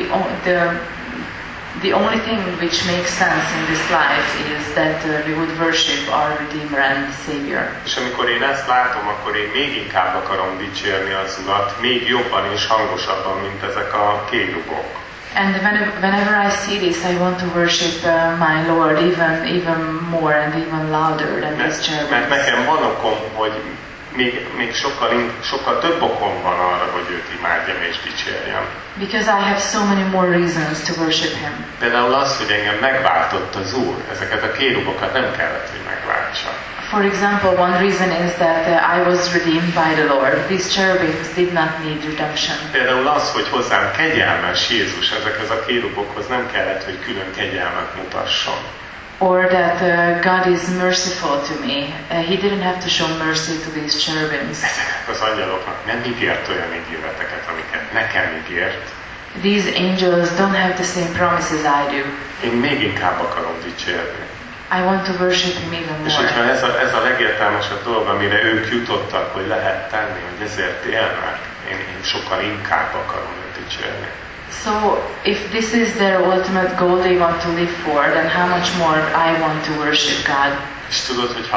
the only thing which makes sense in this life is that we would worship our Redeemer and Savior. És amikor én ezt látom, akkor én még inkább akarom dicsérni az Urat, még jobban és hangosabban, mint ezek a kérubok. And whenever I see this, I want to worship my Lord even more and even louder than these cherubims. Mert nekem van okom, hogy még sokkal több okom van arra, hogy őt imádjam és dicsérjem. Because I have so many more reasons to worship Him. Például az, hogy engem megváltott az Úr, ezeket a kérubokat nem kellett, hogy megváltsa. For example, one reason is that I was redeemed by the Lord. These cherubims did not need redemption. Például az, hogy hozzám kegyelmes Jézus, ezekhez a kérubokhoz nem kellett, hogy külön kegyelmet mutasson. Or that God is merciful to me. He didn't have to show mercy to these cherubims. Ezeknek az angyaloknak nem ígért olyan ígéreteket, amiket nekem ígért. These angels don't have the same promises I do. Én még inkább akarom dicsérni. I want to worship Him even És more. hogyha ez a legértelmesebb dolog, amire ők jutottak, hogy lehet tenni, hogy ezért élnek, én sokkal inkább akarom őt dicsérni. So, if this is their ultimate goal they want to live for, then how much more I want to worship God. És tudod, hogy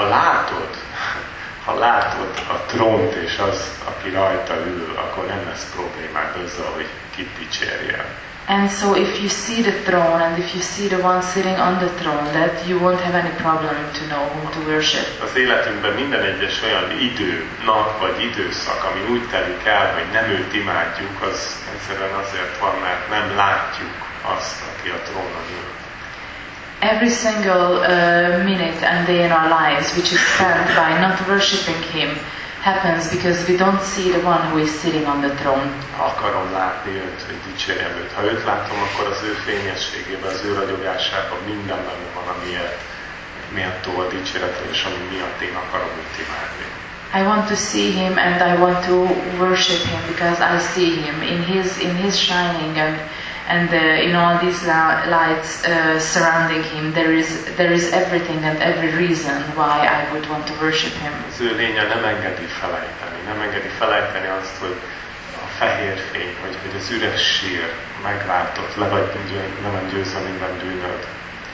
ha látod a trónt és az, aki rajta ül, akkor nem lesz problémád azzal, hogy kit dicsérjél. And so if you see the throne and if you see the one sitting on the throne, that you won't have any problem to know whom to worship. Az életünkben minden egyes olyan idő, nap vagy időszak, ami úgy telik el, hogy nem őt imádjuk, az egyszerűen azért van, mert nem látjuk azt, aki a trónon ül. Every single minute and day in our lives which is spent by not worshiping Him happens because we don't see the one who is sitting on the throne. Akarom látni őt, hogy dicsérjem őt. Ha őt látom, akkor az ő fényességében, az ő ragyogásában minden benne van, amiért méltó a dicséretre, és ami miatt én akarom őt imádni. I want to see Him and I want to worship Him because I see Him in His shining and in all these lights surrounding Him. There is everything and every reason why I would want to worship Him. Az ő lénye nem engedi felejteni azt, hogy a fehér fény, hogy az üres sír megváltott, le van győzve minden bűnöd.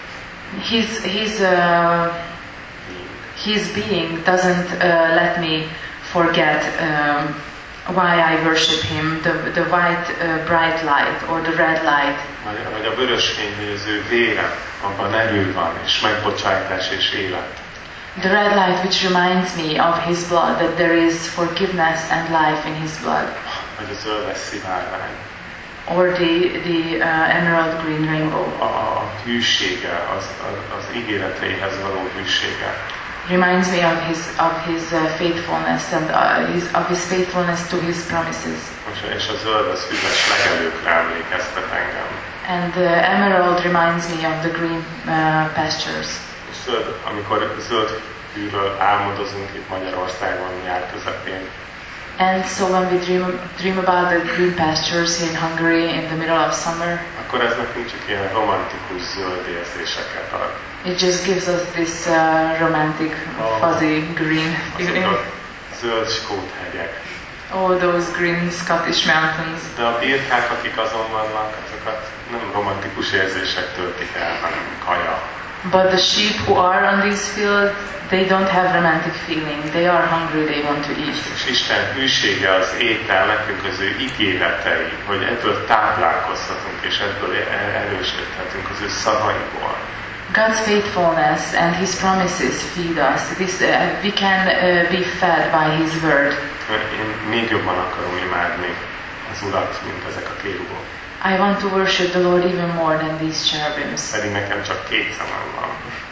His being doesn't let me forget why I worship Him, the white bright light or the red light. Vagy a vörös fény, hogy az ő vére, abban erő van, és megbocsátás és élet. The red light which reminds me of His blood, that there is forgiveness and life in His blood. Vagy a zöldes szivárvány. or the emerald green rainbow. A hűsége, az ígéreteihez való hűsége. Reminds me of his faithfulness and of his faithfulness to his promises. És a zöld az füves legelőkre emlékeztet engem. And the emerald reminds me of the green pastures. És zöld, amikor zöld fűről álmodozunk itt Magyarországon nyár közepén. And so when we dream about the green pastures here in Hungary in the middle of summer, akkor ez nekünk csak ilyen romantikus zöld érzéseket ad. It just gives us this romantic, fuzzy green feeling. Zöld skót hegyek. All those green Scottish mountains. De a birkák, akik azon vannak, azokat nem romantikus érzések töltik el, hanem kaja. But the sheep who are on these fields, they don't have romantic feeling. They are hungry, they want to eat. És Isten hűsége az étel, nekünk az ő ígéretei, hogy ebből táplálkozhatunk, és ebből erősödhetünk az ő szavaiból. God's faithfulness and His promises feed us. We can be fed by His word. Én még jobban akarom imádni az Urat, mint ezek a kérubok. I want to worship the Lord even more than these cherubims. Pedig nekem csak 2 szemem van.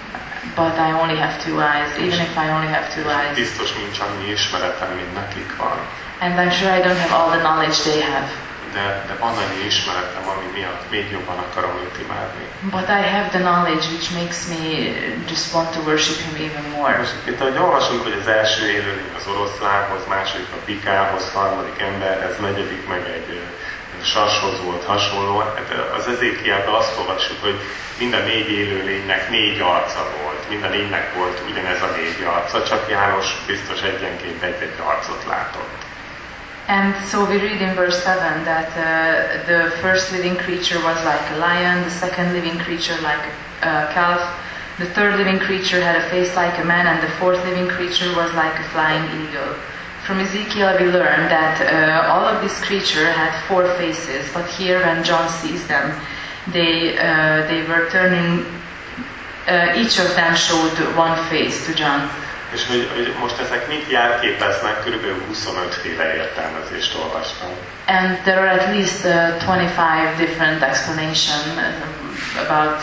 But I only have 2 eyes, even if I only have 2 eyes. Biztos nincs annyi ismeretem, mint nekik van. And I'm sure I don't have all the knowledge they have. De van annyi ismeretem, ami miatt még jobban akarom őt imádni. But I have the knowledge which makes me just want to worship Him even more. Most itt, ahogy olvasunk, hogy az első élőlény az oroszlánhoz, második a bikához, harmadik emberhez, negyedik meg egy sashoz volt hasonló. Az Ezékielben azt olvasjuk, hogy mind a 4 élőlénynek 4 arca volt. Mind a 4-nek volt ugyanez a 4 arca, csak János biztos egyenként egy arcot látott. And so we read in verse 7 that the first living creature was like a lion, the second living creature like a calf, the third living creature had a face like a man, and the fourth living creature was like a flying eagle. From Ezekiel we learn that all of this creature had 4 faces, but here when John sees them, they were turning, each of them showed one face to John. És hogy most ezek mit jelképeznek, körülbelül 25 féle értelmezést olvastam. And there are at least 25 different explanations about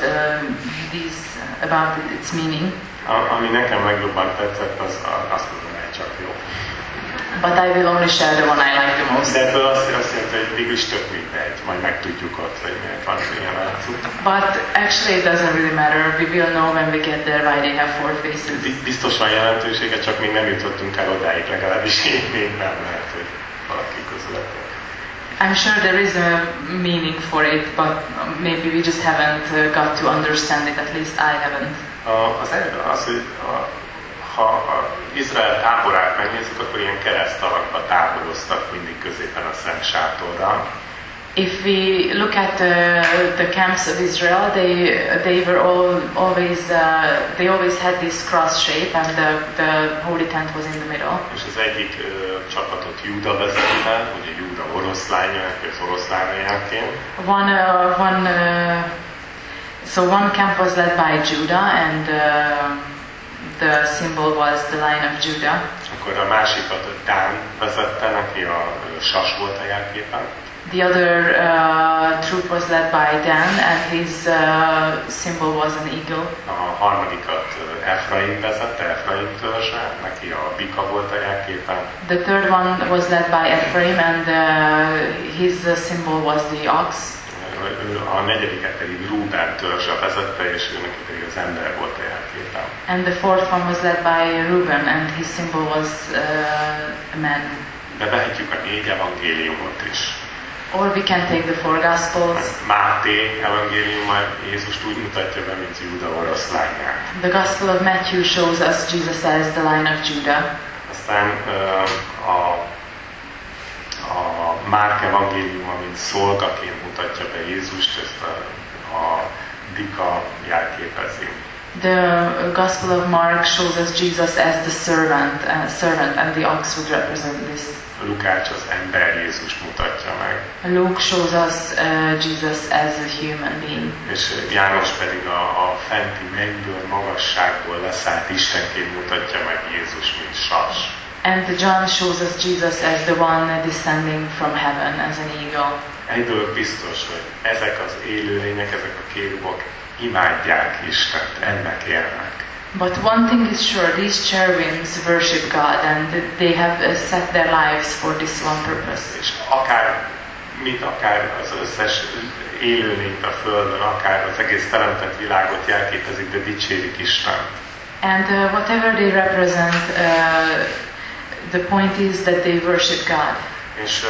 about its meaning. Ami nekem legjobban tetszett, azt mondom, hogy csak jó. But I will only share the one I like the most. De ebből azt jelenti, hogy végül is tök mindegy, majd megtudjuk ott, hogy miért van ilyen látszuk. But actually it doesn't really matter. We will know when we get there why they have 4 faces. Biztos van jelentősége, csak még nem jutottunk el odáig, legalábbis én még nem, lehet, hogy valaki közületek. I'm sure there is a meaning for it, but maybe we just haven't got to understand it. At least I haven't. Az, hogy ha Izrael táborát megnézzük, akkor ilyen kereszt alakba táboroztak mindig középen a Szent Sátorra. If we look at the camps of Israel, they were they always had this cross shape, and the holy tent was in the middle. És az egyik csapatot Júda vezette, ugye Júda oroszlányaként, az oroszlánjaként. So one camp was led by Judah, and the symbol was the Lion of Judah. Akkor a másikat Dán vezette, neki a sas volt a jelképen. The other troop was led by Dan, and his symbol was an eagle. A harmadikat Efraim vezette, Efraim törzse, neki a bika volt a jelképen. The third one was led by Ephraim, and his symbol was the ox. A negyediket pedig Rúben törzse vezette, és ő neki pedig az ember volt a jelképen. And the fourth one was led by Reuben, and his symbol was a man. De vehetjük a 4 evangéliumot is. Or we can take the 4 Gospels. Máté evangéliuma Jézust úgy mutatja be, mint Júda oroszlányát. The Gospel of Matthew shows us Jesus as the Lion of Judah. Aztán a Márk evangéliuma, mint szolgaként mutatja be Jézust, ezt a bika jelképezi. The Gospel of Mark shows us Jesus as the servant, and the ox would represent this. Lukács az ember Jézust mutatja meg. Luke shows us Jesus as a human being. És János pedig a fenti mennyből, magasságból leszállt Istenként mutatja meg Jézus, mint sas. And John shows us Jesus as the one descending from heaven as an eagle. Egy dolog biztos, hogy ezek az élőlények, ezek a kérubok imádják Istent, ennek élnek. But one thing is sure, these cherubims worship God and they have set their lives for this one purpose. És akár az összes élőlényt a Földön, akár az egész teremtett világot jelképezik, de dicsérik Istent. And whatever they represent, the point is that they worship God. És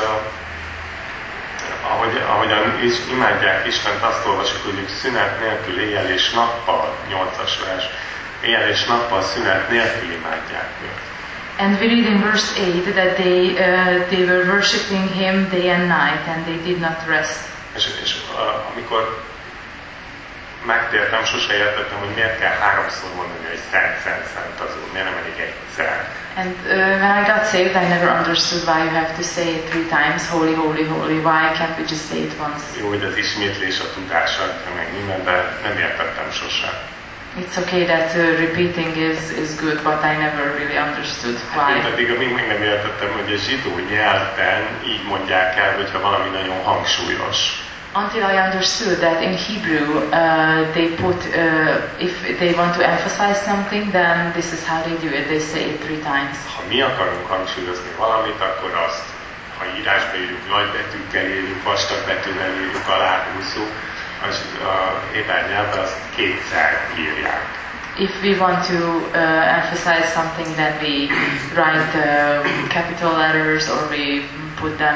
ahogyan imádják Istent, azt olvasjuk, hogy ők szünet nélkül éjjel és nappal, 8-as vers, éjjel és nappal szünet nélkül imádják őt. And we read in verse 8 that they were worshiping Him day and night and they did not rest. És amikor megtértem, sose értettem, hogy miért kell 3-szor mondani, hogy szent, szent, szent az Úr, miért nem elég egyszer. And when I got saved, I never understood why you have to say it 3 times, holy, holy, holy. Why can't we just say it once? Jó, hogy az ismétlés a tudása, meg minden, de nem értettem sose. It's okay that repeating is good, but I never really understood why. Én pedig amíg meg nem értettem, hogy a zsidó nyelvben így mondják el, hogyha valami nagyon hangsúlyos. Until I understood that in Hebrew, they put, if they want to emphasize something, then this is how they do it. They say it 3 times. Ha mi akarunk hangsúlyozni valamit, akkor azt, ha írásba írjuk, nagy betűkkel írjuk, vastag betűvel írjuk, aláhúzzuk, az héber nyelvben azt 2-szer írják. If we want to emphasize something, then we write capital letters, or we put them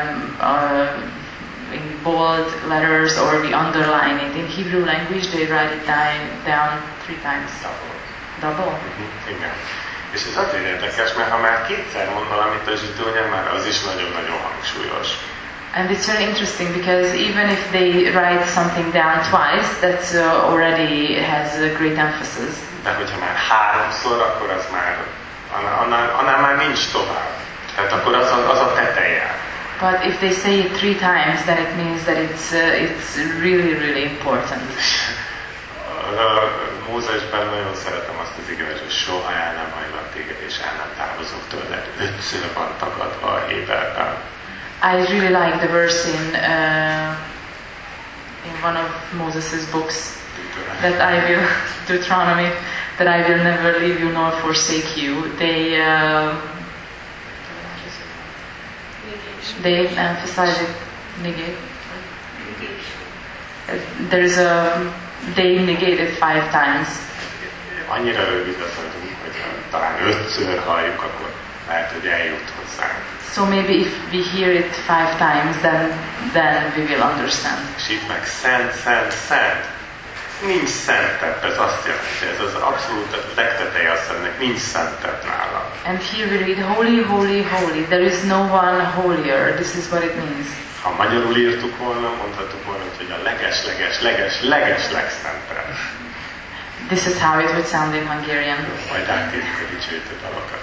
in bold letters, or we underline it. In Hebrew language, they write it down 3 times. Double? Igen. És ez azért érdekes, mert ha már 2-szer mond valamit a zsidó nyelv, már az is nagyon-nagyon hangsúlyos. And it's very interesting because even if they write something down twice, that's already has a great emphasis. De hogyha már 3-szor, akkor az már, annál már nincs tovább. Tehát akkor az a teteje. But if they say it 3 times, then it means that it's really, really important. Mózesben nagyon szeretem azt az igazságot, hogy soha el nem hagylak téged, és el nem távozok tőled. 5-ször van tagadva a héberben. I really like the verse in one of Moses' books that I will, Deuteronomy, that I will never leave you nor forsake you. They emphasize it, negate. They negate it 5 times. Annyira rövid az adunk, hogy talán 5-ször halljuk, akkor lehet, hogy eljut hozzánk. So maybe if we hear it 5 times, then we will understand. És itt meg szent, szent, szent. Nincs szentebb, ez azt jelenti, ez az abszolút legteteje azt ennek, nincs szentebb nála. And here we read holy, holy, holy. There is no one holier. This is what it means. Ha magyarul írtuk volna, mondhattuk volna, hogy a leges legszentebb. This is how it would sound in Hungarian. Majd átírjuk a dicsőítő dalokat.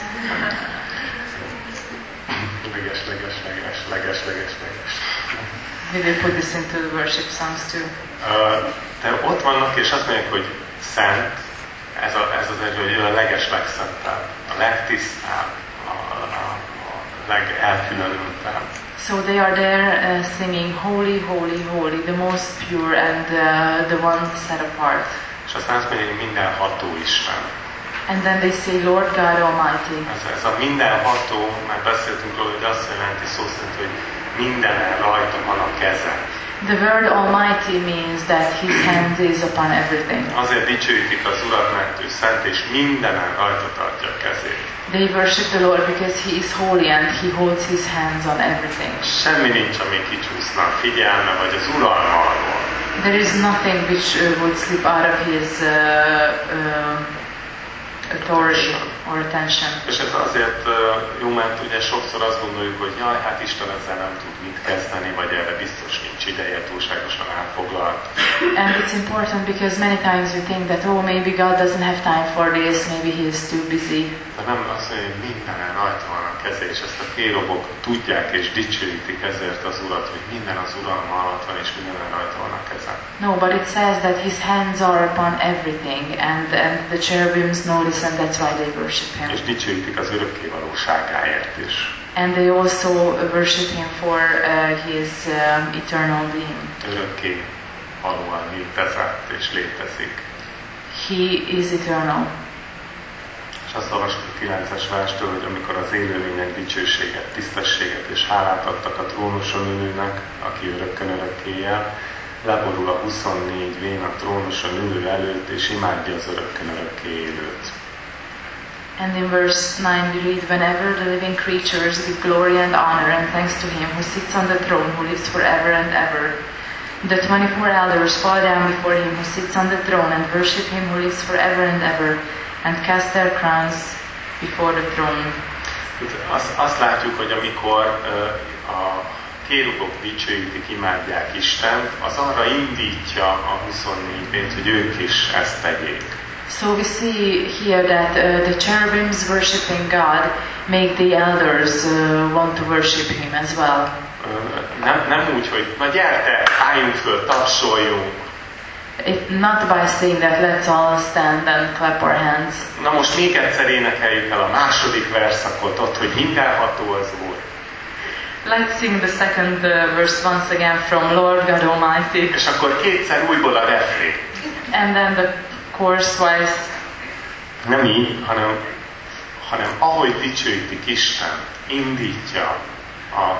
leges. We will put this into the worship songs too. De ott vannak, és azt mondják, hogy szent, ez az egy, hogy a legszentebb, a legtisztább, a legelkülönültebb. So they are there singing holy, holy, holy, the most pure and the one set apart. És aztán azt mondja, hogy mindenható Isten. And then they say, Lord God Almighty. Ez a mindenható, már beszéltünk róla, hogy azt jelenti szó szerint, hogy mindenen rajta van a keze. The word Almighty means that His hand is upon everything. Azért dicsőítik az Urat, mert ő szent, és mindenen rajta tartja a kezét. They worship the Lord because He is holy and He holds His hands on everything. Semmi nincs, ami kicsúszna a figyelme, vagy az uralma alól. There is nothing which would slip out of His authority or attention. És ez azért jó, mert ugye sokszor azt gondoljuk, hogy jaj, hát Isten ezzel nem tud mit kezdeni, vagy erre biztos nincs ideje, túlságosan elfoglalt. And it's important because many times we think that, oh, maybe God doesn't have time for this, maybe He is too busy. De nem azt mondja, hogy mindenen rajta van a keze, és ezt a kérubok tudják és dicsőítik ezért az Urat, hogy minden az uralma alatt van, és minden rajta van a keze. No, but it says that his hands are upon everything, and the cherubims notice, and that's why they worship him. És dicsőítik az örökké valóságáért is. And they also worship him for his eternal being. Örökké valóan létezett és létezik. He is eternal. És azt olvasjuk a 9-es verstől, hogy amikor az élőlények dicsőséget, tisztességet és hálát adtak a trónuson ülőnek, aki örökkön örökké él, leborul a 24 vén a trónuson ülő előtt, és imádja az örökkön örökké élőt. And in verse 9 we read, whenever the living creatures give glory and honor and thanks to him who sits on the throne, who lives forever and ever. The 24 elders fall down before him who sits on the throne and worship him who lives forever and ever, and cast their crowns before the throne. Azt látjuk, hogy amikor a kérubok dicsőítik, imádják Istent, az arra indítja a 24 vét, hogy ők is ezt tegyék. So we see here that the cherubims worshiping God make the elders want to worship him as well. Nem úgy, hogy na gyerte, álljunk föl, tapsoljunk. Not by saying that let's all stand and clap our hands. Na most még egyszer énekeljük el a második verszakot ott, hogy mindenható az Úr. Let's sing the second verse once again from Lord God Almighty. És akkor kétszer újból a refrén. And then the chorus wise. Nem így, hanem ahogy dicsőítik Isten, indítja a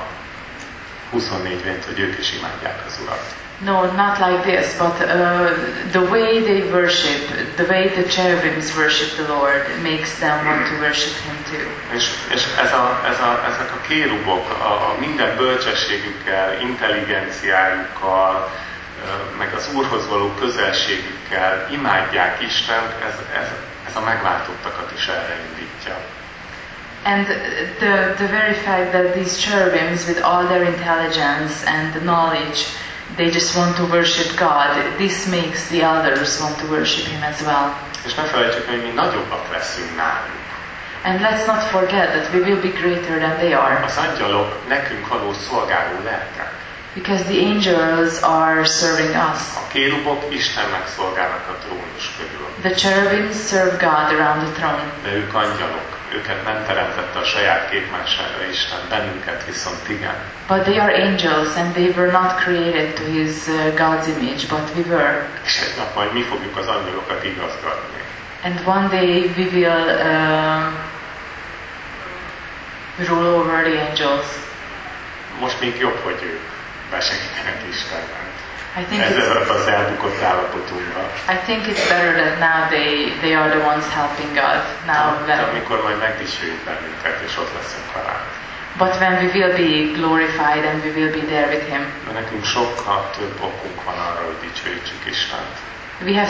24 vét, hogy ők is imádják az Urat. No, not like this, but the way they worship, the way the cherubims worship the Lord makes them want to worship him too. És ezek a kérubok a minden bölcsességükkel, intelligenciájukkal, meg az Úrhoz való közelségükkel imádják Istent, ez a megváltottakat is erre indítja. And the very fact that these cherubims, with all their intelligence and knowledge, they just want to worship God, this makes the others want to worship him as well. És ne felejtsük, hogy mi nagyobbak leszünk náluk. And let's not forget that we will be greater than they are. Az angyalok nekünk való szolgáló lelkek. Because the angels are serving us. A kérubok Istennek szolgálnak a trónus körül. The cherubims serve God around the throne. De ők angyalok. Őket nem teremtette a saját képmására Isten, bennünket viszont igen. But they are angels and they were not created to his God's image, but we were. És egy nap majd mi fogjuk az angyalokat igazgatni. And one day we will rule over the angels. Most még jobb, hogy ők besegítenek Istennek. I think it's better that now they are the ones helping God. Amikor majd megdicsőít bennünket, és ott leszünk vele. But when we will be glorified and we will be there with him. De nekünk sokkal több okunk van arra, hogy dicsőítsük Istent. We have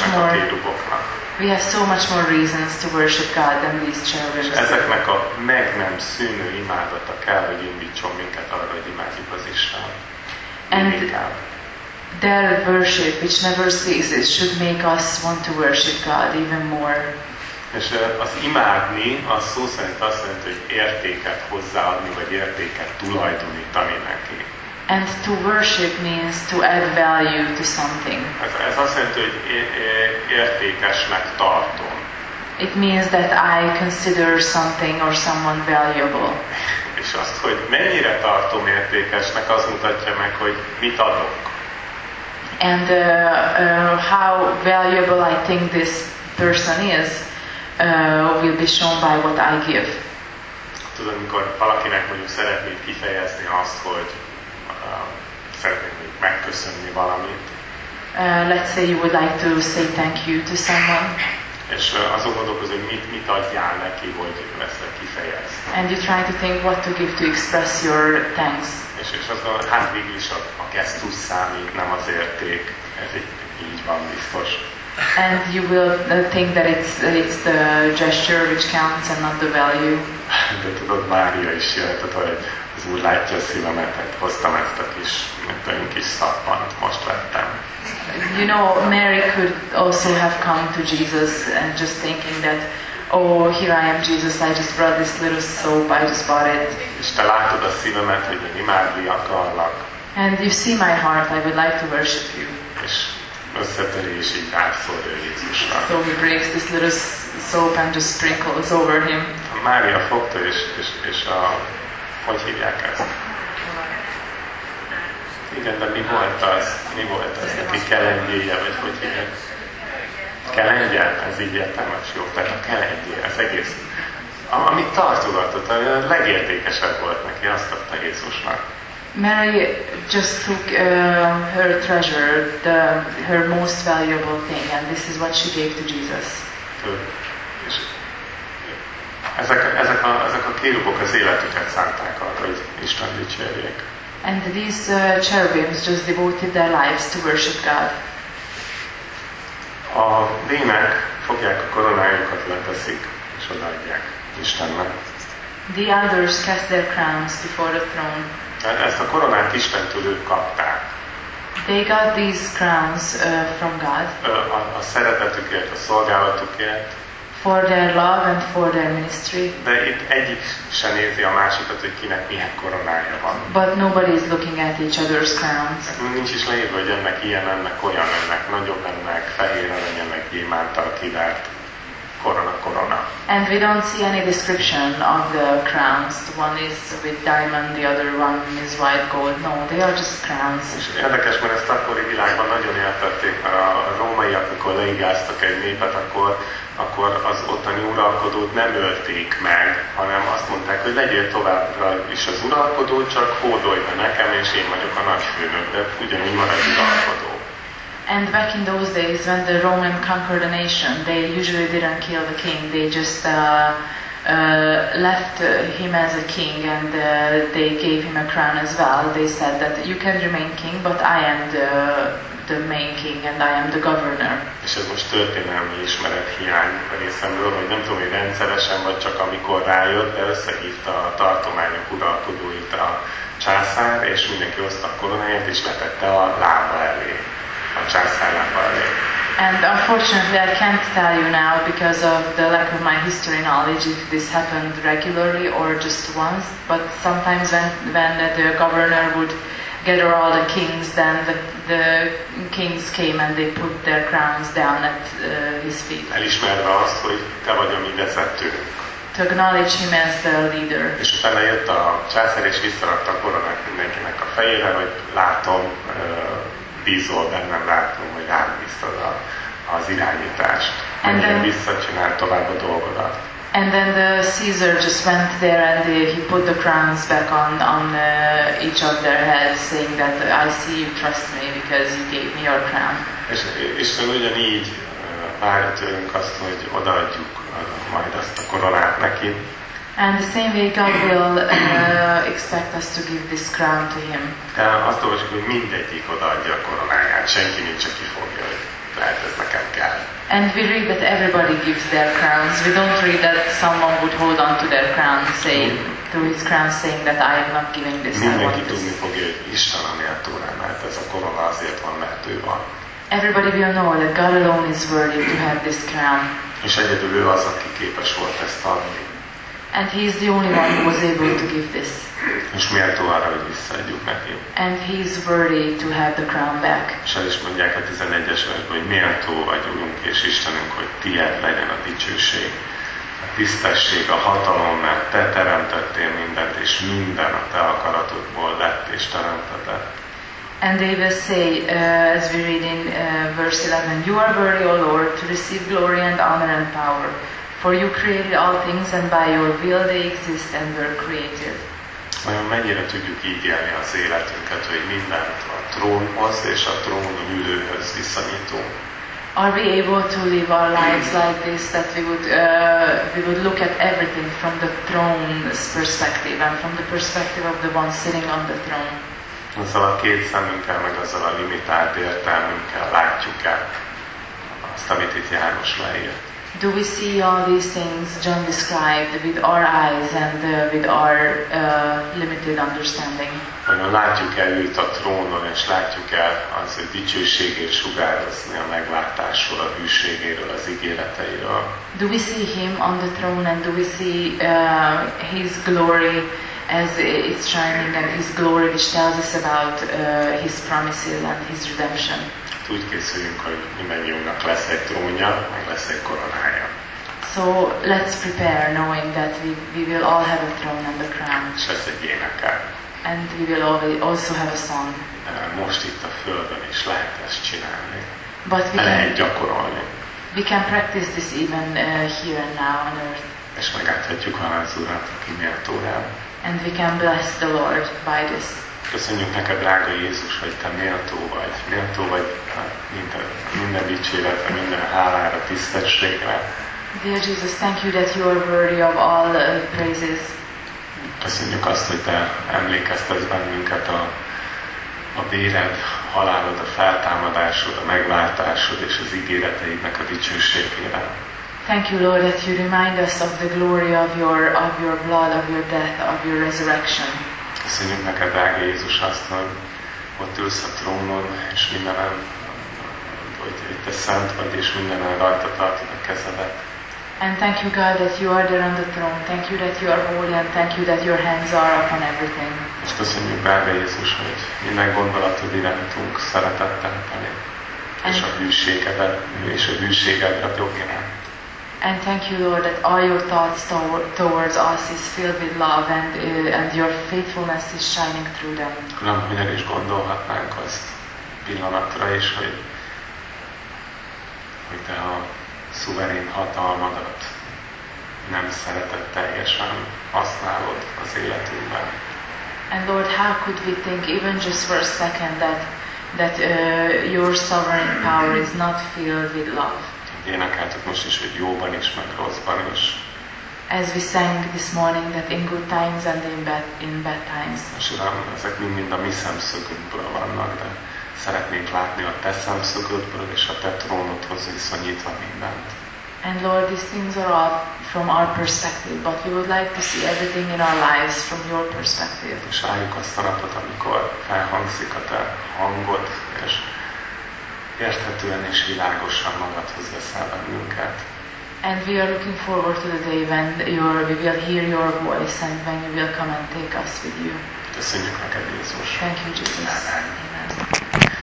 so much more reasons to worship God than these cherubims. Ezeknek a meg nem szűnő imádata kell, hogy indítson minket arra, hogy imádjuk az Istent. And their worship, which never ceases, should make us want to worship God even more. És az imádni, az szó szerint azt jelenti, hogy értéket hozzáadni, vagy értéket tulajdonítani neki. And to worship means to add value to something. Ez azt jelenti, hogy értékesnek tartom. It means that I consider something or someone valuable. És azt, hogy mennyire tartom értékesnek, az mutatja meg, hogy mit adok. And how valuable I think this person is will be shown by what I give. Tudod, amikor valakinek mondjuk szeretnéd kifejezni azt, hogy szeretnéd megköszönni valamit. Let's say you would like to say thank you to someone. És azon gondolkozol, hogy mit adjál neki, hogy ezt kifejezd. And you try to think what to give to express your thanks. És azt gondolod, hát végül is a gesztus számít, nem az érték. Ez így van biztos. And you will think that it's the gesture which counts and not the value. De tudod, Mária is jött, hogy az Úr látja a szívemet, hoztam ezt a kis szappant, most vettem. You know, Mary could also have come to Jesus and just thinking that oh, here I am, Jesus, I just brought this little soap, I just bought it. És te látod a szívemet, hogy én imádni akarlak. And you see my heart, I would like to worship you. És összetöri, és így átszórja Jézusra. So he breaks this little soap and just sprinkles over him. Mária fogta, és hogy hívják ezt? Igen, de mi volt az? Mi volt az? Neki kelendjéje, vagy hogy hívják? Kelendje? Ez így értelmes jó. Tehát a kelendjéje, ez egész. Amit tartogatott, a legértékesebb volt neki, azt adta Jézusnak. Mary just took her treasure, her most valuable thing, and this is what she gave to Jesus. És ezek a kérubok az életüket szánták arra, hogy Isten dicsérjék. And these cherubims just devoted their lives to worship God. A dének fogják a koronájukat, leteszik, és odaadják Istennek. The elders cast their crowns before the throne. Ezt a koronát Istentől ők kapták. They got these crowns from God. A szeretetükért, a szolgálatukért. For their love and for their ministry. De itt egyik sem nézi a másikat, hogy kinek milyen koronája van. But nobody is looking at each other's crowns. Nincs is leírva, hogy ennek ilyen, ennek olyan, ennek nagyobb, ennek fehér arany, ennek gyémántal kivert korona. And we don't see any description of the crowns. The one is with diamond, the other one is white gold. No, they are just crowns. És érdekes, mert ezt akkori világban nagyon értették, mert a rómaiak, amikor leigáztak egy népet, akkor az ottani uralkodót nem ölték meg, hanem azt mondták, hogy legyél továbbra is az uralkodó, csak hódolj be nekem, és én vagyok a nagyfőnök, de ugyanígy marad uralkodó. And back in those days, when the Roman conquered a nation, they usually didn't kill the king. They just left him as a king, and they gave him a crown as well. They said that you can remain king, but I am the main king, and I am the governor. És ez most történelmi ismeret hiány a részemről, hogy nem tudom, hogy rendszeresen, vagy csak amikor rájött, de összehívta a tartományok uralkodóit a császár, és mindenki hozta a koronáját, és letette a lába elé. A császár lába elé. And unfortunately, I can't tell you now because of the lack of my history knowledge if this happened regularly or just once. But sometimes when the governor would gather all the kings, then the kings came and they put their crowns down at his feet. Elismerve azt, hogy te vagy a mi vezetőnk. To acknowledge him as the leader. És utána jött a császár és visszarakta a koronát mindenkinek a fejére, hogy látom, bízol bennem, látom, hogy rám bíztad az irányítást. Menjen vissza, csinál tovább a dolgodat. And then the Caesar just went there and he put the crowns back on each of their heads, saying that I see you trust me because you gave me your crown. És Isten ugyanígy várja tőlünk azt, hogy odaadjuk majd azt a koronát neki. And the same way God will expect us to give this crown to him. De azt olvasjuk, hogy mindegyik odaadja a koronáját, senki nincs, aki fogja, hogy lehet ez nekem kell. And we read that everybody gives their crowns. We don't read that someone would hold on to their crown, to his crown, saying that I am not giving this. Mindenki tudni fogja, hogy Isten a méltó rá, mert ez a korona azért van, mert ő van. Everybody will know that God alone is worthy to have this crown. És egyedül ő az, aki képes volt ezt adni. And he is the only one who was able to give this. És méltó arra, hogy visszaadjuk neki. And he is worthy to have the crown back. És el is mondják a 11-es versben, hogy méltó vagy, Urunk és Istenünk, hogy tiéd legyen a dicsőség, a tisztesség, a hatalom, mert te teremtettél mindent, és minden a te akaratodból lett és teremtetett. And they will say, as we read in verse 11, You are worthy, O Lord, to receive glory and honor and power. For you created all things, and by your will they exist and were created. Vajon mennyire tudjuk így élni az életünket, hogy mindent a trónhoz és a trónon ülőhöz viszonyítunk? Are we able to live our lives like this, that we would look at everything from the throne's perspective and from the perspective of the one sitting on the throne? Azzal a két szemünkkel, meg azzal a limitált értelmünkkel látjuk el azt, amit itt János leírt. Do we see all these things John described with our eyes and with our limited understanding? Vajon látjuk-e őt a trónon, és látjuk-e az ő dicsőségét sugározni a meglátásról, a hűségéről, az ígéreteiről? Do we see him on the throne and do we see his glory as it's shining and his glory which tells us about his promises and his redemption? Úgy készüljünk, hogy mindannyiunknak lesz egy trónja, meg lesz egy koronája. So let's prepare knowing that we will all have a throne and a crown. És lesz egy énekel. And we will also have a song. Most itt a Földön is lehet ezt csinálni. But lehet gyakorolni. we can practice this even here and now on earth. És megáthatjuk a az Urat, aki méltó rá. And we can bless the Lord by this. Köszönjük neked, drága Jézus, hogy te méltó vagy. Méltó vagy minden dicséretre, minden hálára, tisztességre. Dear Jesus, thank you that you are worthy of all praises. Köszönjük azt, hogy te emlékeztetsz bennünket a véred, halálod, a feltámadásod, a megváltásod és az ígéreteidnek a dicsőségére. Thank you, Lord, that you remind us of the glory of your blood, of your death, of your resurrection. Köszönjük neked, drága Jézus, azt, hogy ott ülsz a trónon, és mindenen, hogy te szent vagy, és mindenen rajta tartod a kezedet. And thank you, God, that you are there on the throne. Thank you that you are holy, and thank you that your hands are upon everything. És köszönjük, drága Jézus, hogy minden gondolatod irántunk szeretettel teli, és a hűségedre dobjál. And thank you, Lord, that all your thoughts towards us is filled with love, and your faithfulness is shining through them. Uram, hogyan is gondolhatnánk azt pillanatra is, hogy te a szuverén hatalmadat nem szeretetteljesen használod az életünkben. And Lord, how could we think, even just for a second, that your sovereign power is not filled with love? Énekeltük most is, hogy jóban is, meg rosszban is. As we sang this morning, that in good times and in bad times. És Uram, ezek mind a mi szemszögünkből vannak, de szeretnénk látni a te szemszögödből és a te trónodhoz viszonyítva mindent. And Lord, these things are all from our perspective, but we would like to see everything in our lives from your perspective. És várjuk azt a napot, amikor felhangzik a te hangod, és érthetően és világosan magadhoz veszel bennünket. And we are looking forward to the day when we will hear your voice and when you will come and take us with you. Köszönjük neked, Jézus. Thank you, Jesus. Amen.